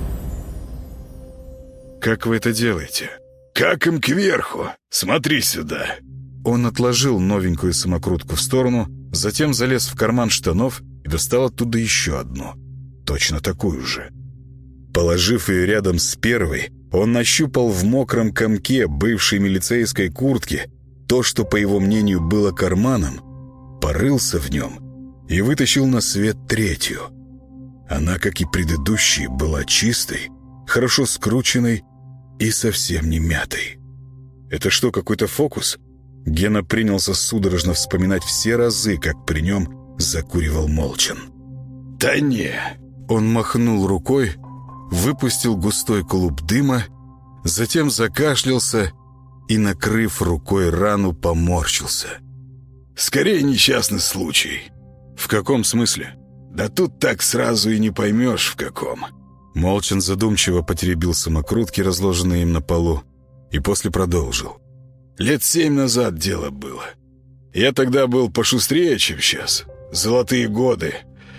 «Как вы это делаете?» «Как им кверху? Смотри сюда!» Он отложил новенькую самокрутку в сторону, затем залез в карман штанов и достал оттуда еще одну, точно такую же. Положив ее рядом с первой, он нащупал в мокром комке бывшей милицейской куртки то, что, по его мнению, было карманом, порылся в нем и вытащил на свет третью. Она, как и предыдущие, была чистой, хорошо скрученной и совсем не мятой. «Это что, какой-то фокус?» Гена принялся судорожно вспоминать все разы, как при нем закуривал Молчан. «Да не!» Он махнул рукой, выпустил густой клуб дыма, затем закашлялся и, накрыв рукой рану, поморщился. «Скорее несчастный случай». «В каком смысле?» «Да тут так сразу и не поймешь, в каком». Молчан задумчиво потеребил самокрутки, разложенные им на полу, и после продолжил. «Лет 7 назад дело было. Я тогда был пошустрее, чем сейчас. Золотые годы».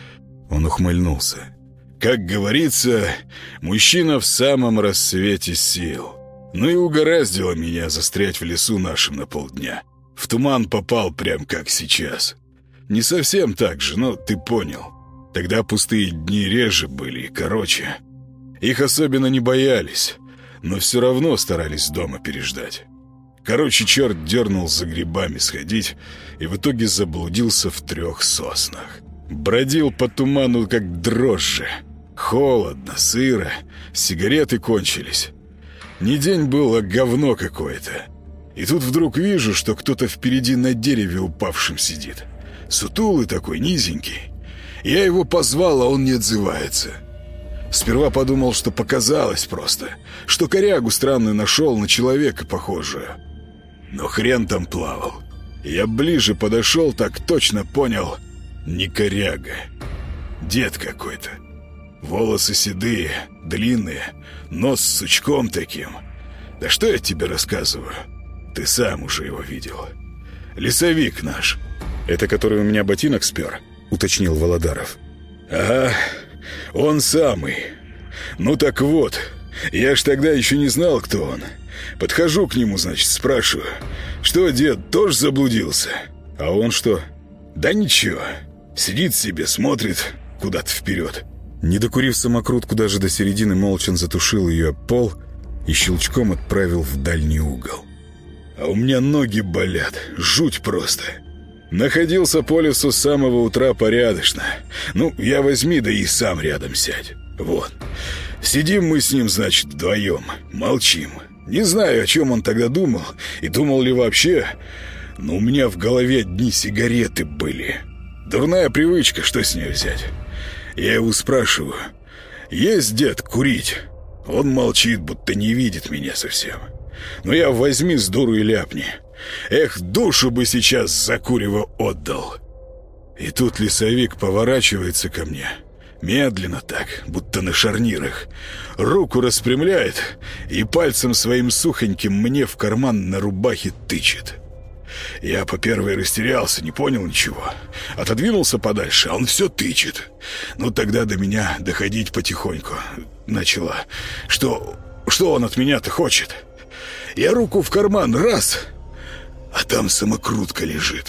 Он ухмыльнулся. «Как говорится, мужчина в самом рассвете сил. Ну и угораздило меня застрять в лесу нашем на полдня. В туман попал прям как сейчас. Не совсем так же, но ты понял. Тогда пустые дни реже были и короче. Их особенно не боялись, но все равно старались дома переждать. Короче, черт дернул за грибами сходить и в итоге заблудился в 3 соснах. Бродил по туману, как дрожжи. Холодно, сыро, сигареты кончились. Не день был, а говно какое-то. И тут вдруг вижу, что кто-то впереди на дереве упавшим сидит. Сутулый такой, низенький. Я его позвал, а он не отзывается. Сперва подумал, что показалось просто, что корягу странную нашел, на человека похожую. Но хрен там плавал. Я ближе подошел, так точно понял, не коряга. Дед какой-то. Волосы седые, длинные, нос с сучком таким. Да что я тебе рассказываю? Ты сам уже его видел. Лесовик наш. «Это который у меня ботинок спер?» — уточнил Володаров. «Ага, он самый. Ну так вот, я ж тогда еще не знал, кто он. Подхожу к нему, значит, спрашиваю, что, дед, тоже заблудился?» «А он что?» «Да ничего, сидит себе, смотрит куда-то вперед». Не докурив самокрутку даже до середины, Молчан затушил ее об пол и щелчком отправил в дальний угол. «А у меня ноги болят, жуть просто. Находился по лесу с самого утра порядочно. Ну, я возьми, да и сам рядом сядь. Вот. Сидим мы с ним, значит, вдвоем, молчим. Не знаю, о чем он тогда думал, и думал ли вообще, но у меня в голове одни сигареты были. Дурная привычка, что с ней взять? Я его спрашиваю, есть, дед, курить? Он молчит, будто не видит меня совсем. Ну я возьми с дуру и ляпни. Эх, душу бы сейчас за курево отдал. И тут лесовик поворачивается ко мне. Медленно так, будто на шарнирах. Руку распрямляет и пальцем своим сухоньким мне в карман на рубахе тычет. Я по первой растерялся, не понял ничего. Отодвинулся подальше, а он все тычет. Ну тогда до меня доходить потихоньку начало. Что он от меня-то хочет? Я руку в карман, раз, а там самокрутка лежит.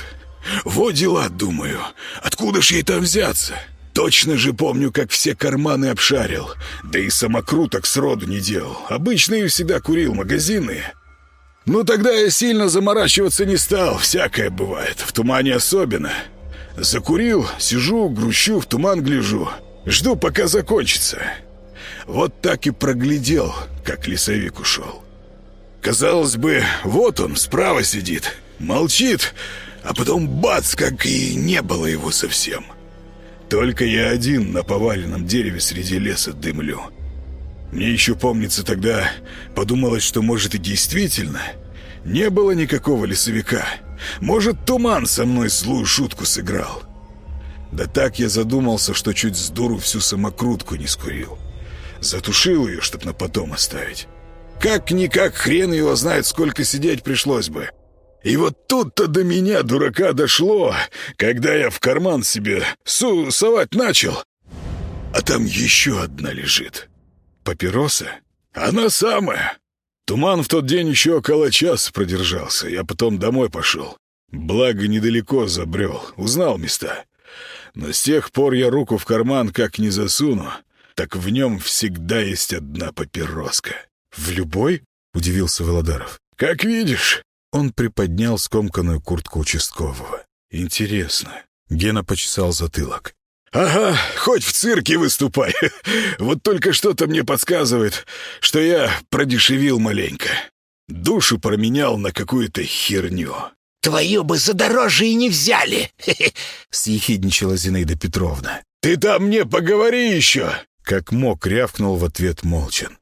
Вот дела, думаю. Откуда ж ей там взяться? Точно же помню, как все карманы обшарил. Да и самокруток сроду не делал. Обычные всегда курил, магазинные. Ну, тогда я сильно заморачиваться не стал. Всякое бывает, в тумане особенно. Закурил, сижу, грущу, в туман гляжу. Жду, пока закончится. Вот так и проглядел, как лесовик ушел. Казалось бы, вот он, справа сидит, молчит, а потом бац, как и не было его совсем. Только я один на поваленном дереве среди леса дымлю. Мне еще помнится тогда, подумалось, что, может, и действительно не было никакого лесовика. Может, туман со мной злую шутку сыграл. Да так я задумался, что чуть с дуру всю самокрутку не скурил. Затушил ее, чтоб на потом оставить. Как-никак хрен его знает, сколько сидеть пришлось бы. И вот тут-то до меня, дурака, дошло, когда я в карман себе совать начал. А там еще одна лежит. Папироса? Она самая. Туман в тот день еще около часа продержался. Я потом домой пошел. Благо, недалеко забрел. Узнал места. Но с тех пор я руку в карман как не засуну, так в нем всегда есть одна папироска. «В любой?» — удивился Володаров. «Как видишь». Он приподнял скомканную куртку участкового. «Интересно». Гена почесал затылок. «Ага, хоть в цирке выступай. Вот только что-то мне подсказывает, что я продешевил маленько. Душу променял на какую-то херню». «Твою бы задороже и не взяли!» — съехидничала Зинаида Петровна. «Ты там мне поговори еще!» — как мог рявкнул в ответ Молчин.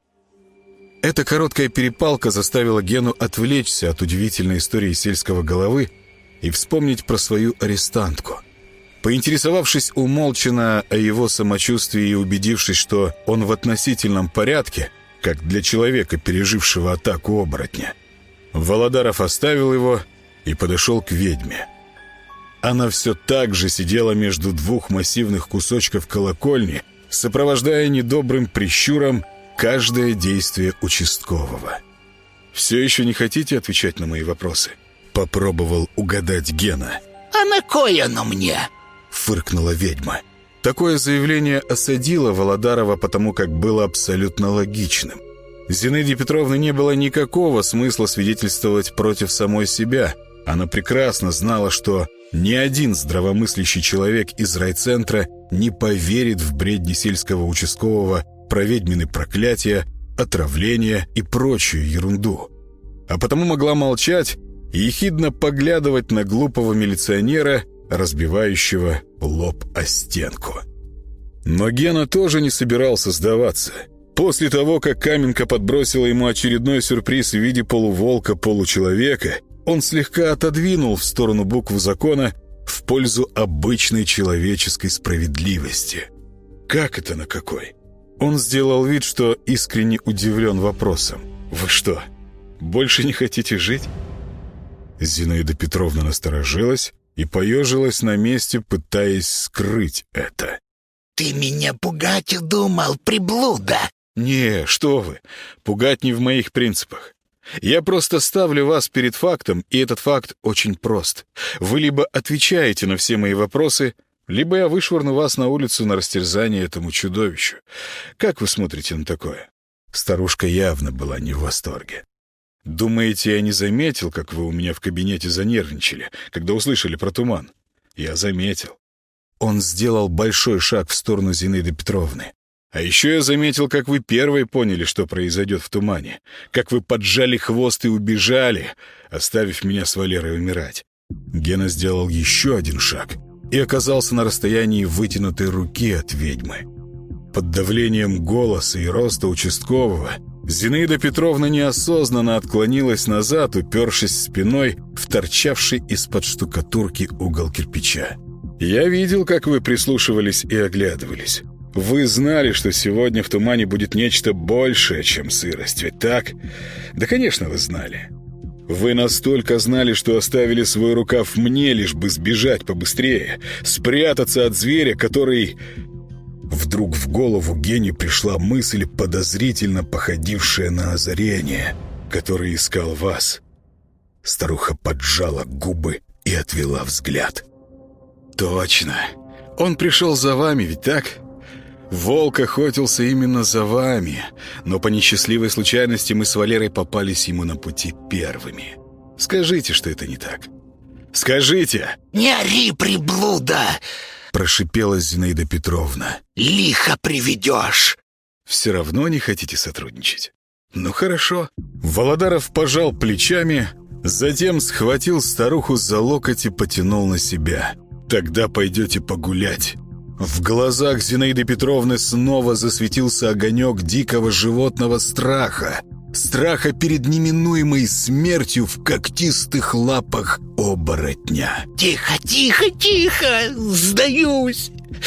Эта короткая перепалка заставила Гену отвлечься от удивительной истории сельского головы и вспомнить про свою арестантку. Поинтересовавшись у Молчина о его самочувствии и убедившись, что он в относительном порядке, как для человека, пережившего атаку оборотня, Володаров оставил его и подошел к ведьме. Она все так же сидела между двух массивных кусочков колокольни, сопровождая недобрым прищуром каждое действие участкового. «Все еще не хотите отвечать на мои вопросы?» — попробовал угадать Гена. «А на кой оно мне?» — фыркнула ведьма. Такое заявление осадило Володарова, потому как было абсолютно логичным. Зинаиде Петровне не было никакого смысла свидетельствовать против самой себя. Она прекрасно знала, что ни один здравомыслящий человек из райцентра не поверит в бредни сельского участкового про ведьмины проклятия, отравления и прочую ерунду. А потому могла молчать и ехидно поглядывать на глупого милиционера, разбивающего лоб о стенку. Но Гена тоже не собирался сдаваться. После того, как Каменка подбросила ему очередной сюрприз в виде полуволка-получеловека, он слегка отодвинул в сторону букву закона в пользу обычной человеческой справедливости. «Как это на какой?» Он сделал вид, что искренне удивлен вопросом. «Вы что, больше не хотите жить?» Зинаида Петровна насторожилась и поежилась на месте, пытаясь скрыть это. «Ты меня пугать удумал, приблуда!» «Не, что вы, пугать не в моих принципах. Я просто ставлю вас перед фактом, и этот факт очень прост. Вы либо отвечаете на все мои вопросы, либо я вышвырну вас на улицу на растерзание этому чудовищу. Как вы смотрите на такое?» Старушка явно была не в восторге. «Думаете, я не заметил, как вы у меня в кабинете занервничали, когда услышали про туман?» «Я заметил». Он сделал большой шаг в сторону Зинаиды Петровны. «А еще я заметил, как вы первой поняли, что произойдет в тумане, как вы поджали хвост и убежали, оставив меня с Валерой умирать». Гена сделал еще один шаг и оказался на расстоянии вытянутой руки от ведьмы. Под давлением голоса и роста участкового Зинаида Петровна неосознанно отклонилась назад, упершись спиной в торчавший из-под штукатурки угол кирпича. «Я видел, как вы прислушивались и оглядывались. Вы знали, что сегодня в тумане будет нечто большее, чем сырость, ведь так? Да, конечно, вы знали. Вы настолько знали, что оставили свой рукав мне, лишь бы сбежать побыстрее, спрятаться от зверя, который...» Вдруг в голову Гене пришла мысль, подозрительно походившая на озарение, который искал вас. Старуха поджала губы и отвела взгляд. «Точно. Он пришел за вами, ведь так? Волк охотился именно за вами, но по несчастливой случайности мы с Валерой попались ему на пути первыми. Скажите, что это не так. Скажите!» «Не ори, приблуда!» — прошипела Зинаида Петровна. «Лихо приведешь!» «Все равно не хотите сотрудничать? Ну хорошо». Володаров пожал плечами, затем схватил старуху за локоть и потянул на себя. «Тогда пойдете погулять». В глазах Зинаиды Петровны снова засветился огонек дикого животного страха. Страха перед неминуемой смертью в когтистых лапах оборотня. «Тихо, тихо, тихо! Сдаюсь!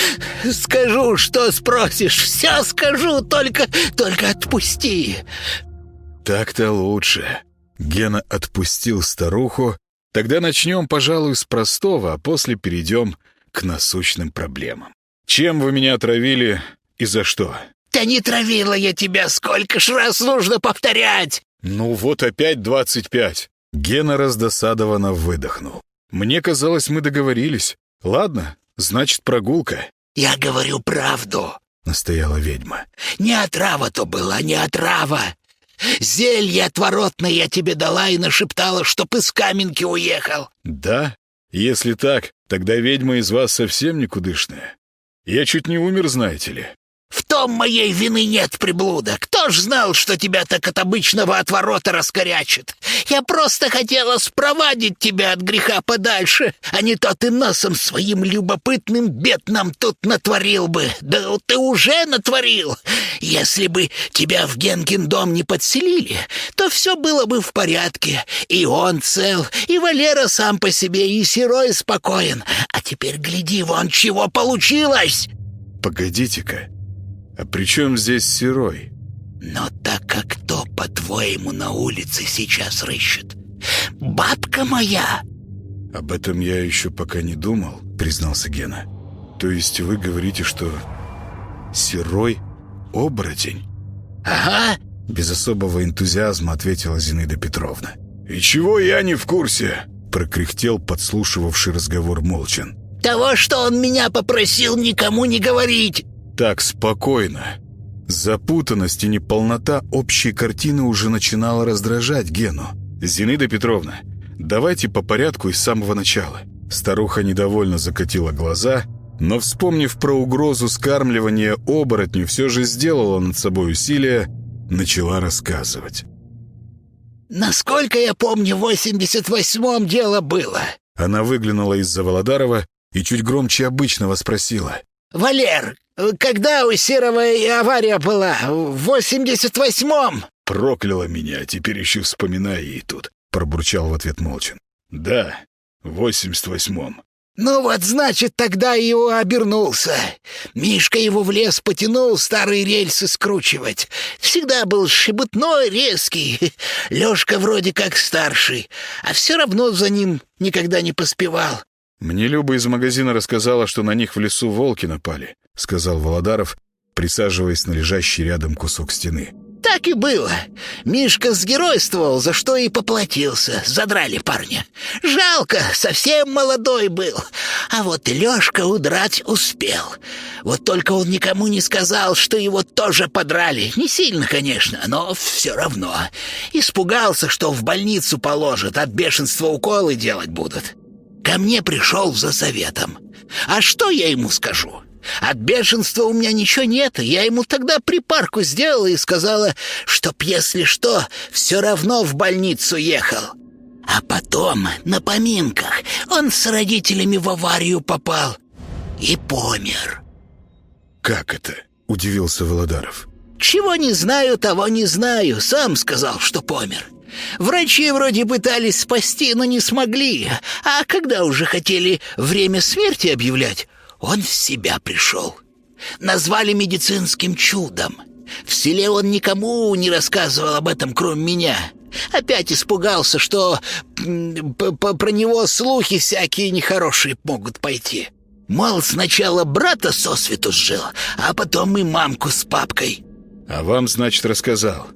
Скажу, что спросишь, все скажу, только отпусти!» «Так-то лучше». Гена отпустил старуху. «Тогда начнем, пожалуй, с простого, а после перейдем к насущным проблемам. Чем вы меня отравили и за что?» «Да не травила я тебя, сколько ж раз нужно повторять!» «Ну вот опять 25». Гена раздосадованно выдохнул. «Мне казалось, мы договорились. Ладно, значит, прогулка». «Я говорю правду», — настояла ведьма. «Не отрава то была, не отрава. Зелье отворотное я тебе дала и нашептала, чтоб из Каменки уехал». «Да? Если так, тогда ведьма из вас совсем никудышная. Я чуть не умер, знаете ли». «В том моей вины нет, приблуда. Кто ж знал, что тебя так от обычного отворота раскорячит? Я просто хотела спровадить тебя от греха подальше, а не то ты носом своим любопытным бед нам тут натворил бы. Да ты уже натворил. Если бы тебя в Генкин дом не подселили, то все было бы в порядке. И он цел, и Валера сам по себе, и Серой спокоен. А теперь гляди, вон чего получилось!» «Погодите-ка. А при чем здесь Серой?» «Но так как кто, по-твоему, на улице сейчас рыщет? Бабка моя!» «Об этом я еще пока не думал», — признался Гена. «То есть вы говорите, что Серой оборотень?» «Ага», — без особого энтузиазма ответила Зинаида Петровна. «И чего я не в курсе?» — прокряхтел подслушивавший разговор Молчан. «того, что он меня попросил никому не говорить». «Так, спокойно». Запутанность и неполнота общей картины уже начинала раздражать Гену. «Зинаида Петровна, давайте по порядку и с самого начала». Старуха недовольно закатила глаза, но, вспомнив про угрозу скармливания оборотню, все же сделала над собой усилие, начала рассказывать. «Насколько я помню, в 88-м дело было». Она выглянула из-за Володарова и чуть громче обычного спросила. «Валер, когда у Серого авария была? В 88-м?» «Прокляла меня, теперь еще вспоминай ей тут», — пробурчал в ответ Молчан. «Да, в 88-м». «Ну вот, значит, тогда и обернулся. Мишка его в лес потянул старые рельсы скручивать. Всегда был шебутной, резкий. Лёшка вроде как старший, а все равно за ним никогда не поспевал». «Мне Люба из магазина рассказала, что на них в лесу волки напали», — сказал Володаров, присаживаясь на лежащий рядом кусок стены. «Так и было. Мишка сгеройствовал, за что и поплатился. Задрали парня. Жалко, совсем молодой был. А вот Лёшка удрать успел. Вот только он никому не сказал, что его тоже подрали. Не сильно, конечно, но все равно. Испугался, что в больницу положат, от бешенства уколы делать будут. Ко мне пришел за советом. А что я ему скажу? От бешенства у меня ничего нет. Я ему тогда припарку сделала и сказала, чтоб, если что, все равно в больницу ехал. А потом, на поминках, он с родителями в аварию попал и помер». «Как это?» — удивился Володаров. «Чего не знаю, того не знаю. Сам сказал, что помер. Врачи вроде пытались спасти, но не смогли. А когда уже хотели время смерти объявлять, он в себя пришел. Назвали медицинским чудом. В селе он никому не рассказывал об этом, кроме меня. Опять испугался, что про него слухи всякие нехорошие могут пойти. Мол, сначала брата сосвету сжил, а потом и мамку с папкой». «А вам, значит, рассказал?»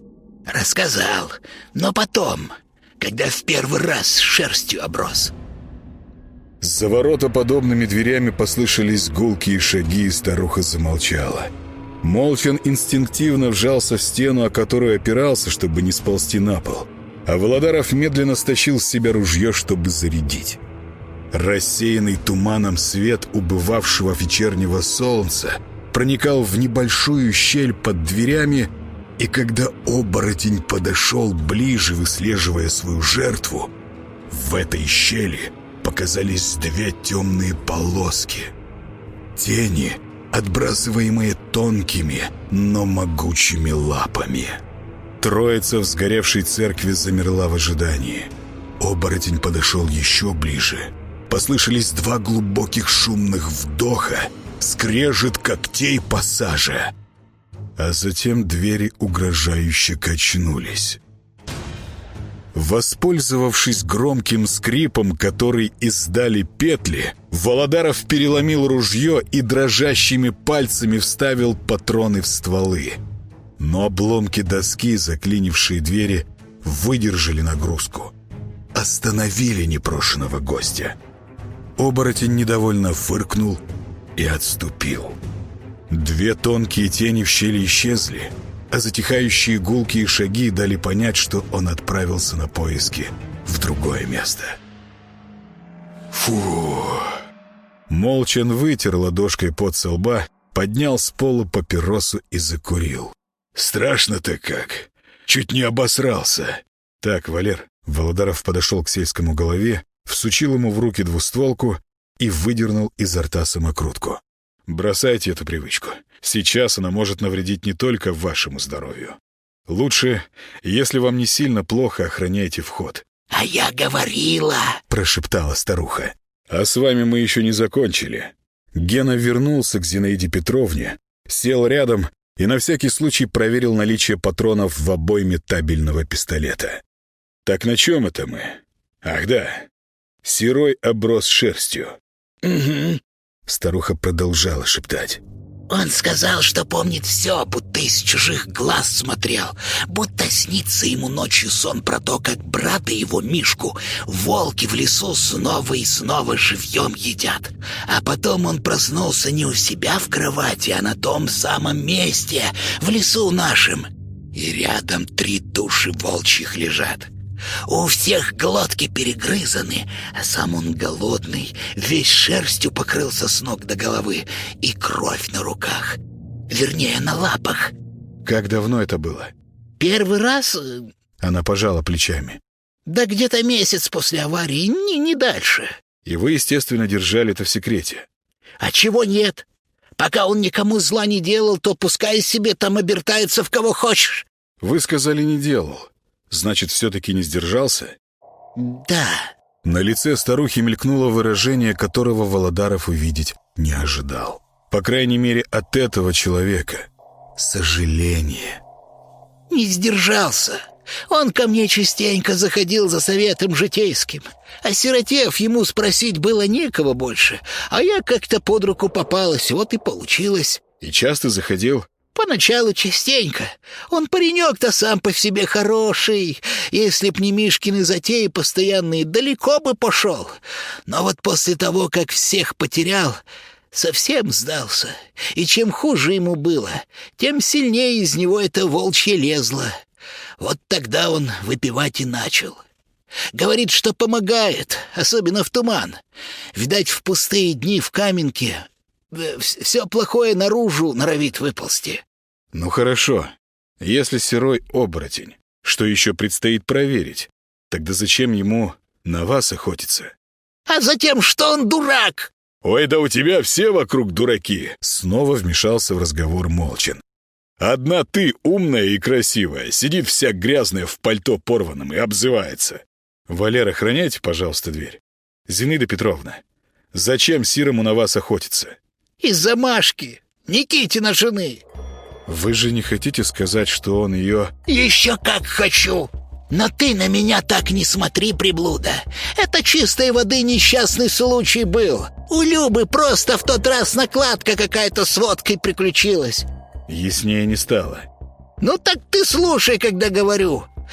«Рассказал, но потом, когда в первый раз шерстью оброс». За воротоподобными дверями послышались гулкие шаги, и старуха замолчала. Молчан инстинктивно вжался в стену, о которую опирался, чтобы не сползти на пол. А Володаров медленно стащил с себя ружье, чтобы зарядить. Рассеянный туманом свет убывавшего вечернего солнца проникал в небольшую щель под дверями, и когда оборотень подошел ближе, выслеживая свою жертву, в этой щели показались две темные полоски. Тени, отбрасываемые тонкими, но могучими лапами. Троица в сгоревшей церкви замерла в ожидании. Оборотень подошел еще ближе. Послышались два глубоких шумных вдоха, скрежет когтей по саже. А затем двери угрожающе качнулись. Воспользовавшись громким скрипом, который издали петли, Володаров переломил ружье и дрожащими пальцами вставил патроны в стволы. Но обломки доски, заклинившие двери, выдержали нагрузку. Остановили непрошенного гостя. Оборотень недовольно фыркнул и отступил. Две тонкие тени в щели исчезли, а затихающие гулкие шаги дали понять, что он отправился на поиски в другое место. Фу! Молчан вытер ладошкой пот со лба, поднял с пола папиросу и закурил. «Страшно-то как! Чуть не обосрался!» «Так, Валер». Володаров подошел к сельскому голове, всучил ему в руки двустволку и выдернул изо рта самокрутку. «Бросайте эту привычку. Сейчас она может навредить не только вашему здоровью. Лучше, если вам не сильно плохо, охраняйте вход». «А я говорила!» — прошептала старуха. «А с вами мы еще не закончили». Гена вернулся к Зинаиде Петровне, сел рядом и на всякий случай проверил наличие патронов в обойме табельного пистолета. «Так на чем это мы? Ах да, Серой оброс шерстью». «Угу». Старуха продолжала шептать. Он сказал, что помнит все, будто из чужих глаз смотрел, будто снится ему ночью сон про то, как брата его Мишку волки в лесу снова и снова живьем едят. А потом он проснулся не у себя в кровати, а на том самом месте, в лесу нашем. И рядом 3 туши волчьих лежат. У всех глотки перегрызаны, а сам он голодный, весь шерстью покрылся с ног до головы, и кровь на руках, вернее, на лапах. Как давно это было? Первый раз... Она пожала плечами. Да где-то месяц после аварии, не дальше. И вы, естественно, держали это в секрете. А чего нет? Пока он никому зла не делал, то пускай себе там обертается в кого хочешь. Вы сказали, не делал. Значит, все-таки не сдержался? Да. На лице старухи мелькнуло выражение, которого Володаров увидеть не ожидал. По крайней мере, от этого человека. Сожаление. Не сдержался. Он ко мне частенько заходил за советом житейским. Осиротев, ему спросить было некого больше, а я как-то под руку попалась, вот и получилось. И часто заходил? Поначалу частенько. Он паренек-то сам по себе хороший. Если б не Мишкины затеи постоянные, далеко бы пошел. Но вот после того, как всех потерял, совсем сдался. И чем хуже ему было, тем сильнее из него это волчье лезло. Вот тогда он выпивать и начал. Говорит, что помогает, особенно в туман. Видать, в пустые дни в Каменке все плохое наружу норовит выползти. Ну хорошо. Если Серой оборотень, что еще предстоит проверить, тогда зачем ему на вас охотиться? А затем, что он дурак. Ой, да у тебя все вокруг дураки. Снова вмешался в разговор Молчан. Одна ты умная и красивая, сидит вся грязная в пальто порванном и обзывается. Валер, охраняйте, пожалуйста, дверь. Зинаида Петровна, зачем Сирому на вас охотиться? Из-за Машки, Никитина жены. Вы же не хотите сказать, что он ее... Еще как хочу. Но ты на меня так не смотри, приблуда. Это чистой воды несчастный случай был. У Любы просто в тот раз накладка какая-то с водкой приключилась. Яснее не стало. Ну так ты слушай, когда говорю.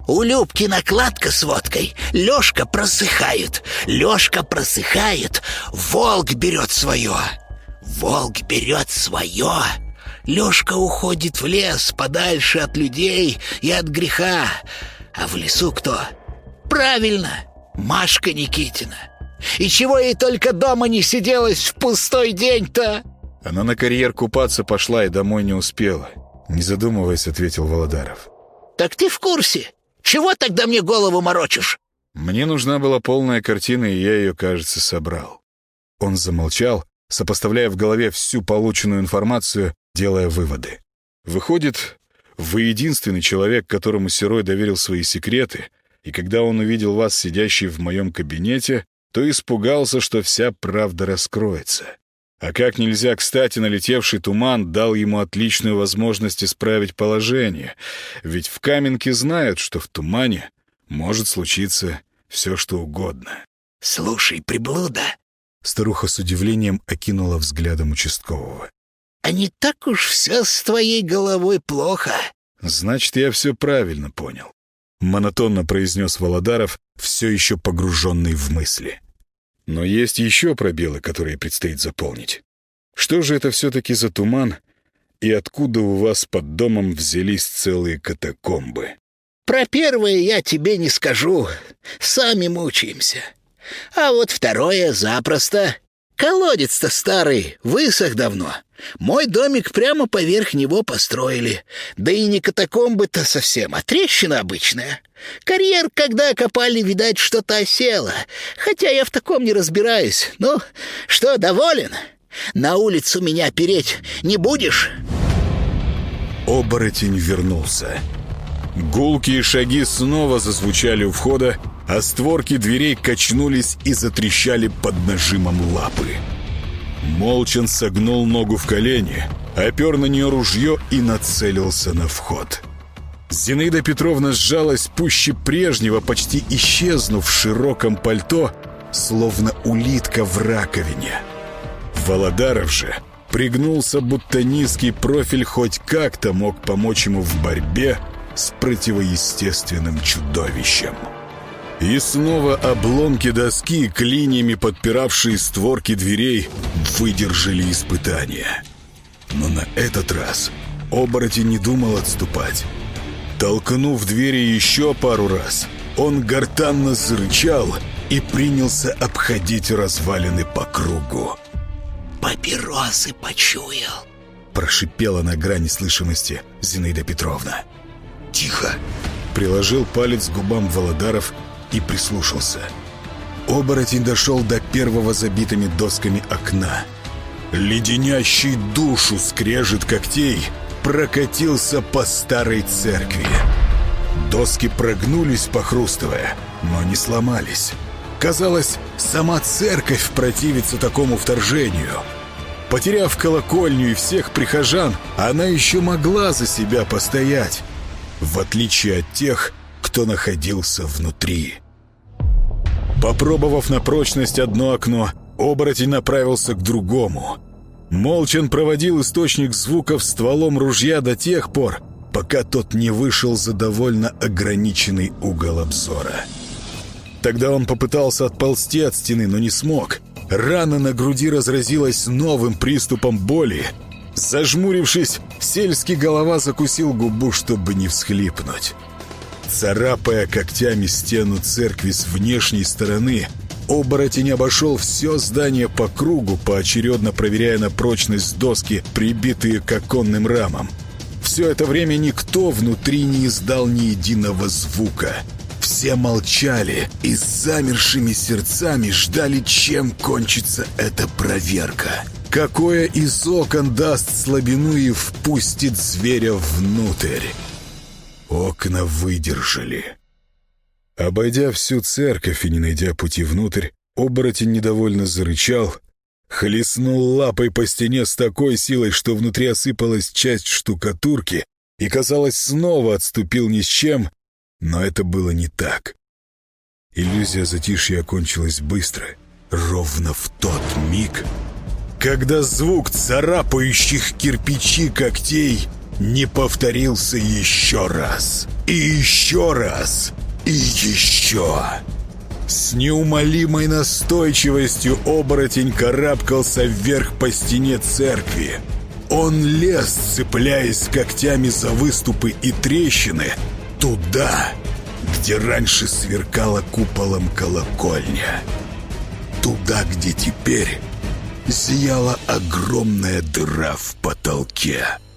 У Любки накладка с водкой. Лёшка просыхает. Лёшка просыхает. Волк берет свое. Волк берет свое. Лёшка уходит в лес, подальше от людей и от греха. А в лесу кто? Правильно, Машка Никитина. И чего ей только дома не сиделось в пустой день-то? Она на карьер купаться пошла и домой не успела. Не задумываясь, ответил Володаров. Так ты в курсе? Чего тогда мне голову морочишь? Мне нужна была полная картина, и я ее, кажется, собрал. Он замолчал, сопоставляя в голове всю полученную информацию, делая выводы. Выходит, вы единственный человек, которому Серой доверил свои секреты, и когда он увидел вас, сидящий в моем кабинете, то испугался, что вся правда раскроется. А как нельзя кстати, налетевший туман дал ему отличную возможность исправить положение, ведь в Каменке знают, что в тумане может случиться все, что угодно. Слушай, приблуда, старуха с удивлением окинула взглядом участкового. А не так уж все с твоей головой плохо. Значит, я все правильно понял. Монотонно произнес Володаров, все еще погруженный в мысли. Но есть еще пробелы, которые предстоит заполнить. Что же это все-таки за туман, и откуда у вас под домом взялись целые катакомбы? Про первое я тебе не скажу, сами мучаемся. А вот второе запросто. Колодец-то старый, высох давно. Мой домик прямо поверх него построили. Да и не катакомбы-то совсем, а трещина обычная. Карьер, когда копали, видать, что-то осело. Хотя я в таком не разбираюсь. Ну, что, доволен? На улицу меня переть не будешь?» Оборотень вернулся. Гулкие шаги снова зазвучали у входа, а створки дверей качнулись и затрещали под нажимом лапы. Молчан согнул ногу в колени, опер на нее ружье и нацелился на вход. Зинаида Петровна сжалась пуще прежнего, почти исчезнув в широком пальто, словно улитка в раковине. Володаров же пригнулся, будто низкий профиль хоть как-то мог помочь ему в борьбе с противоестественным чудовищем. И снова обломки доски, клиньями подпиравшие створки дверей, выдержали испытание. Но на этот раз оборотень не думал отступать. Толкнув двери еще пару раз, он гортанно зарычал и принялся обходить развалины по кругу. «Папиросы почуял», — прошипела на грани слышимости Зинаида Петровна. «Тихо!» — приложил палец к губам Володаров и прислушался. Оборотень дошел до первого забитыми досками окна. Леденящий душу скрежет когтей прокатился по старой церкви. Доски прогнулись, похрустывая, но не сломались. Казалось, сама церковь противится такому вторжению. Потеряв колокольню и всех прихожан, она еще могла за себя постоять, в отличие от тех, кто находился внутри. Попробовав на прочность одно окно, оборотень направился к другому. Молчан проводил источник звуков стволом ружья до тех пор, пока тот не вышел за довольно ограниченный угол обзора. Тогда он попытался отползти от стены, но не смог. Рана на груди разразилась новым приступом боли. Зажмурившись, сельский голова закусил губу, чтобы не всхлипнуть. Царапая когтями стену церкви с внешней стороны, оборотень обошел все здание по кругу, поочередно проверяя на прочность доски, прибитые к оконным рамам. Все это время никто внутри не издал ни единого звука. Все молчали и с замершими сердцами ждали, чем кончится эта проверка. Какое из окон даст слабину и впустит зверя внутрь? Окна выдержали. Обойдя всю церковь и не найдя пути внутрь, оборотень недовольно зарычал, хлестнул лапой по стене с такой силой, что внутри осыпалась часть штукатурки, и, казалось, снова отступил ни с чем, но это было не так. Иллюзия затишья окончилась быстро, ровно в тот миг, когда звук царапающих кирпичи когтей не повторился еще раз. И еще раз. И еще. С неумолимой настойчивостью оборотень карабкался вверх по стене церкви. Он лез, цепляясь когтями за выступы и трещины, туда, где раньше сверкала куполом колокольня. Туда, где теперь зияла огромная дыра в потолке.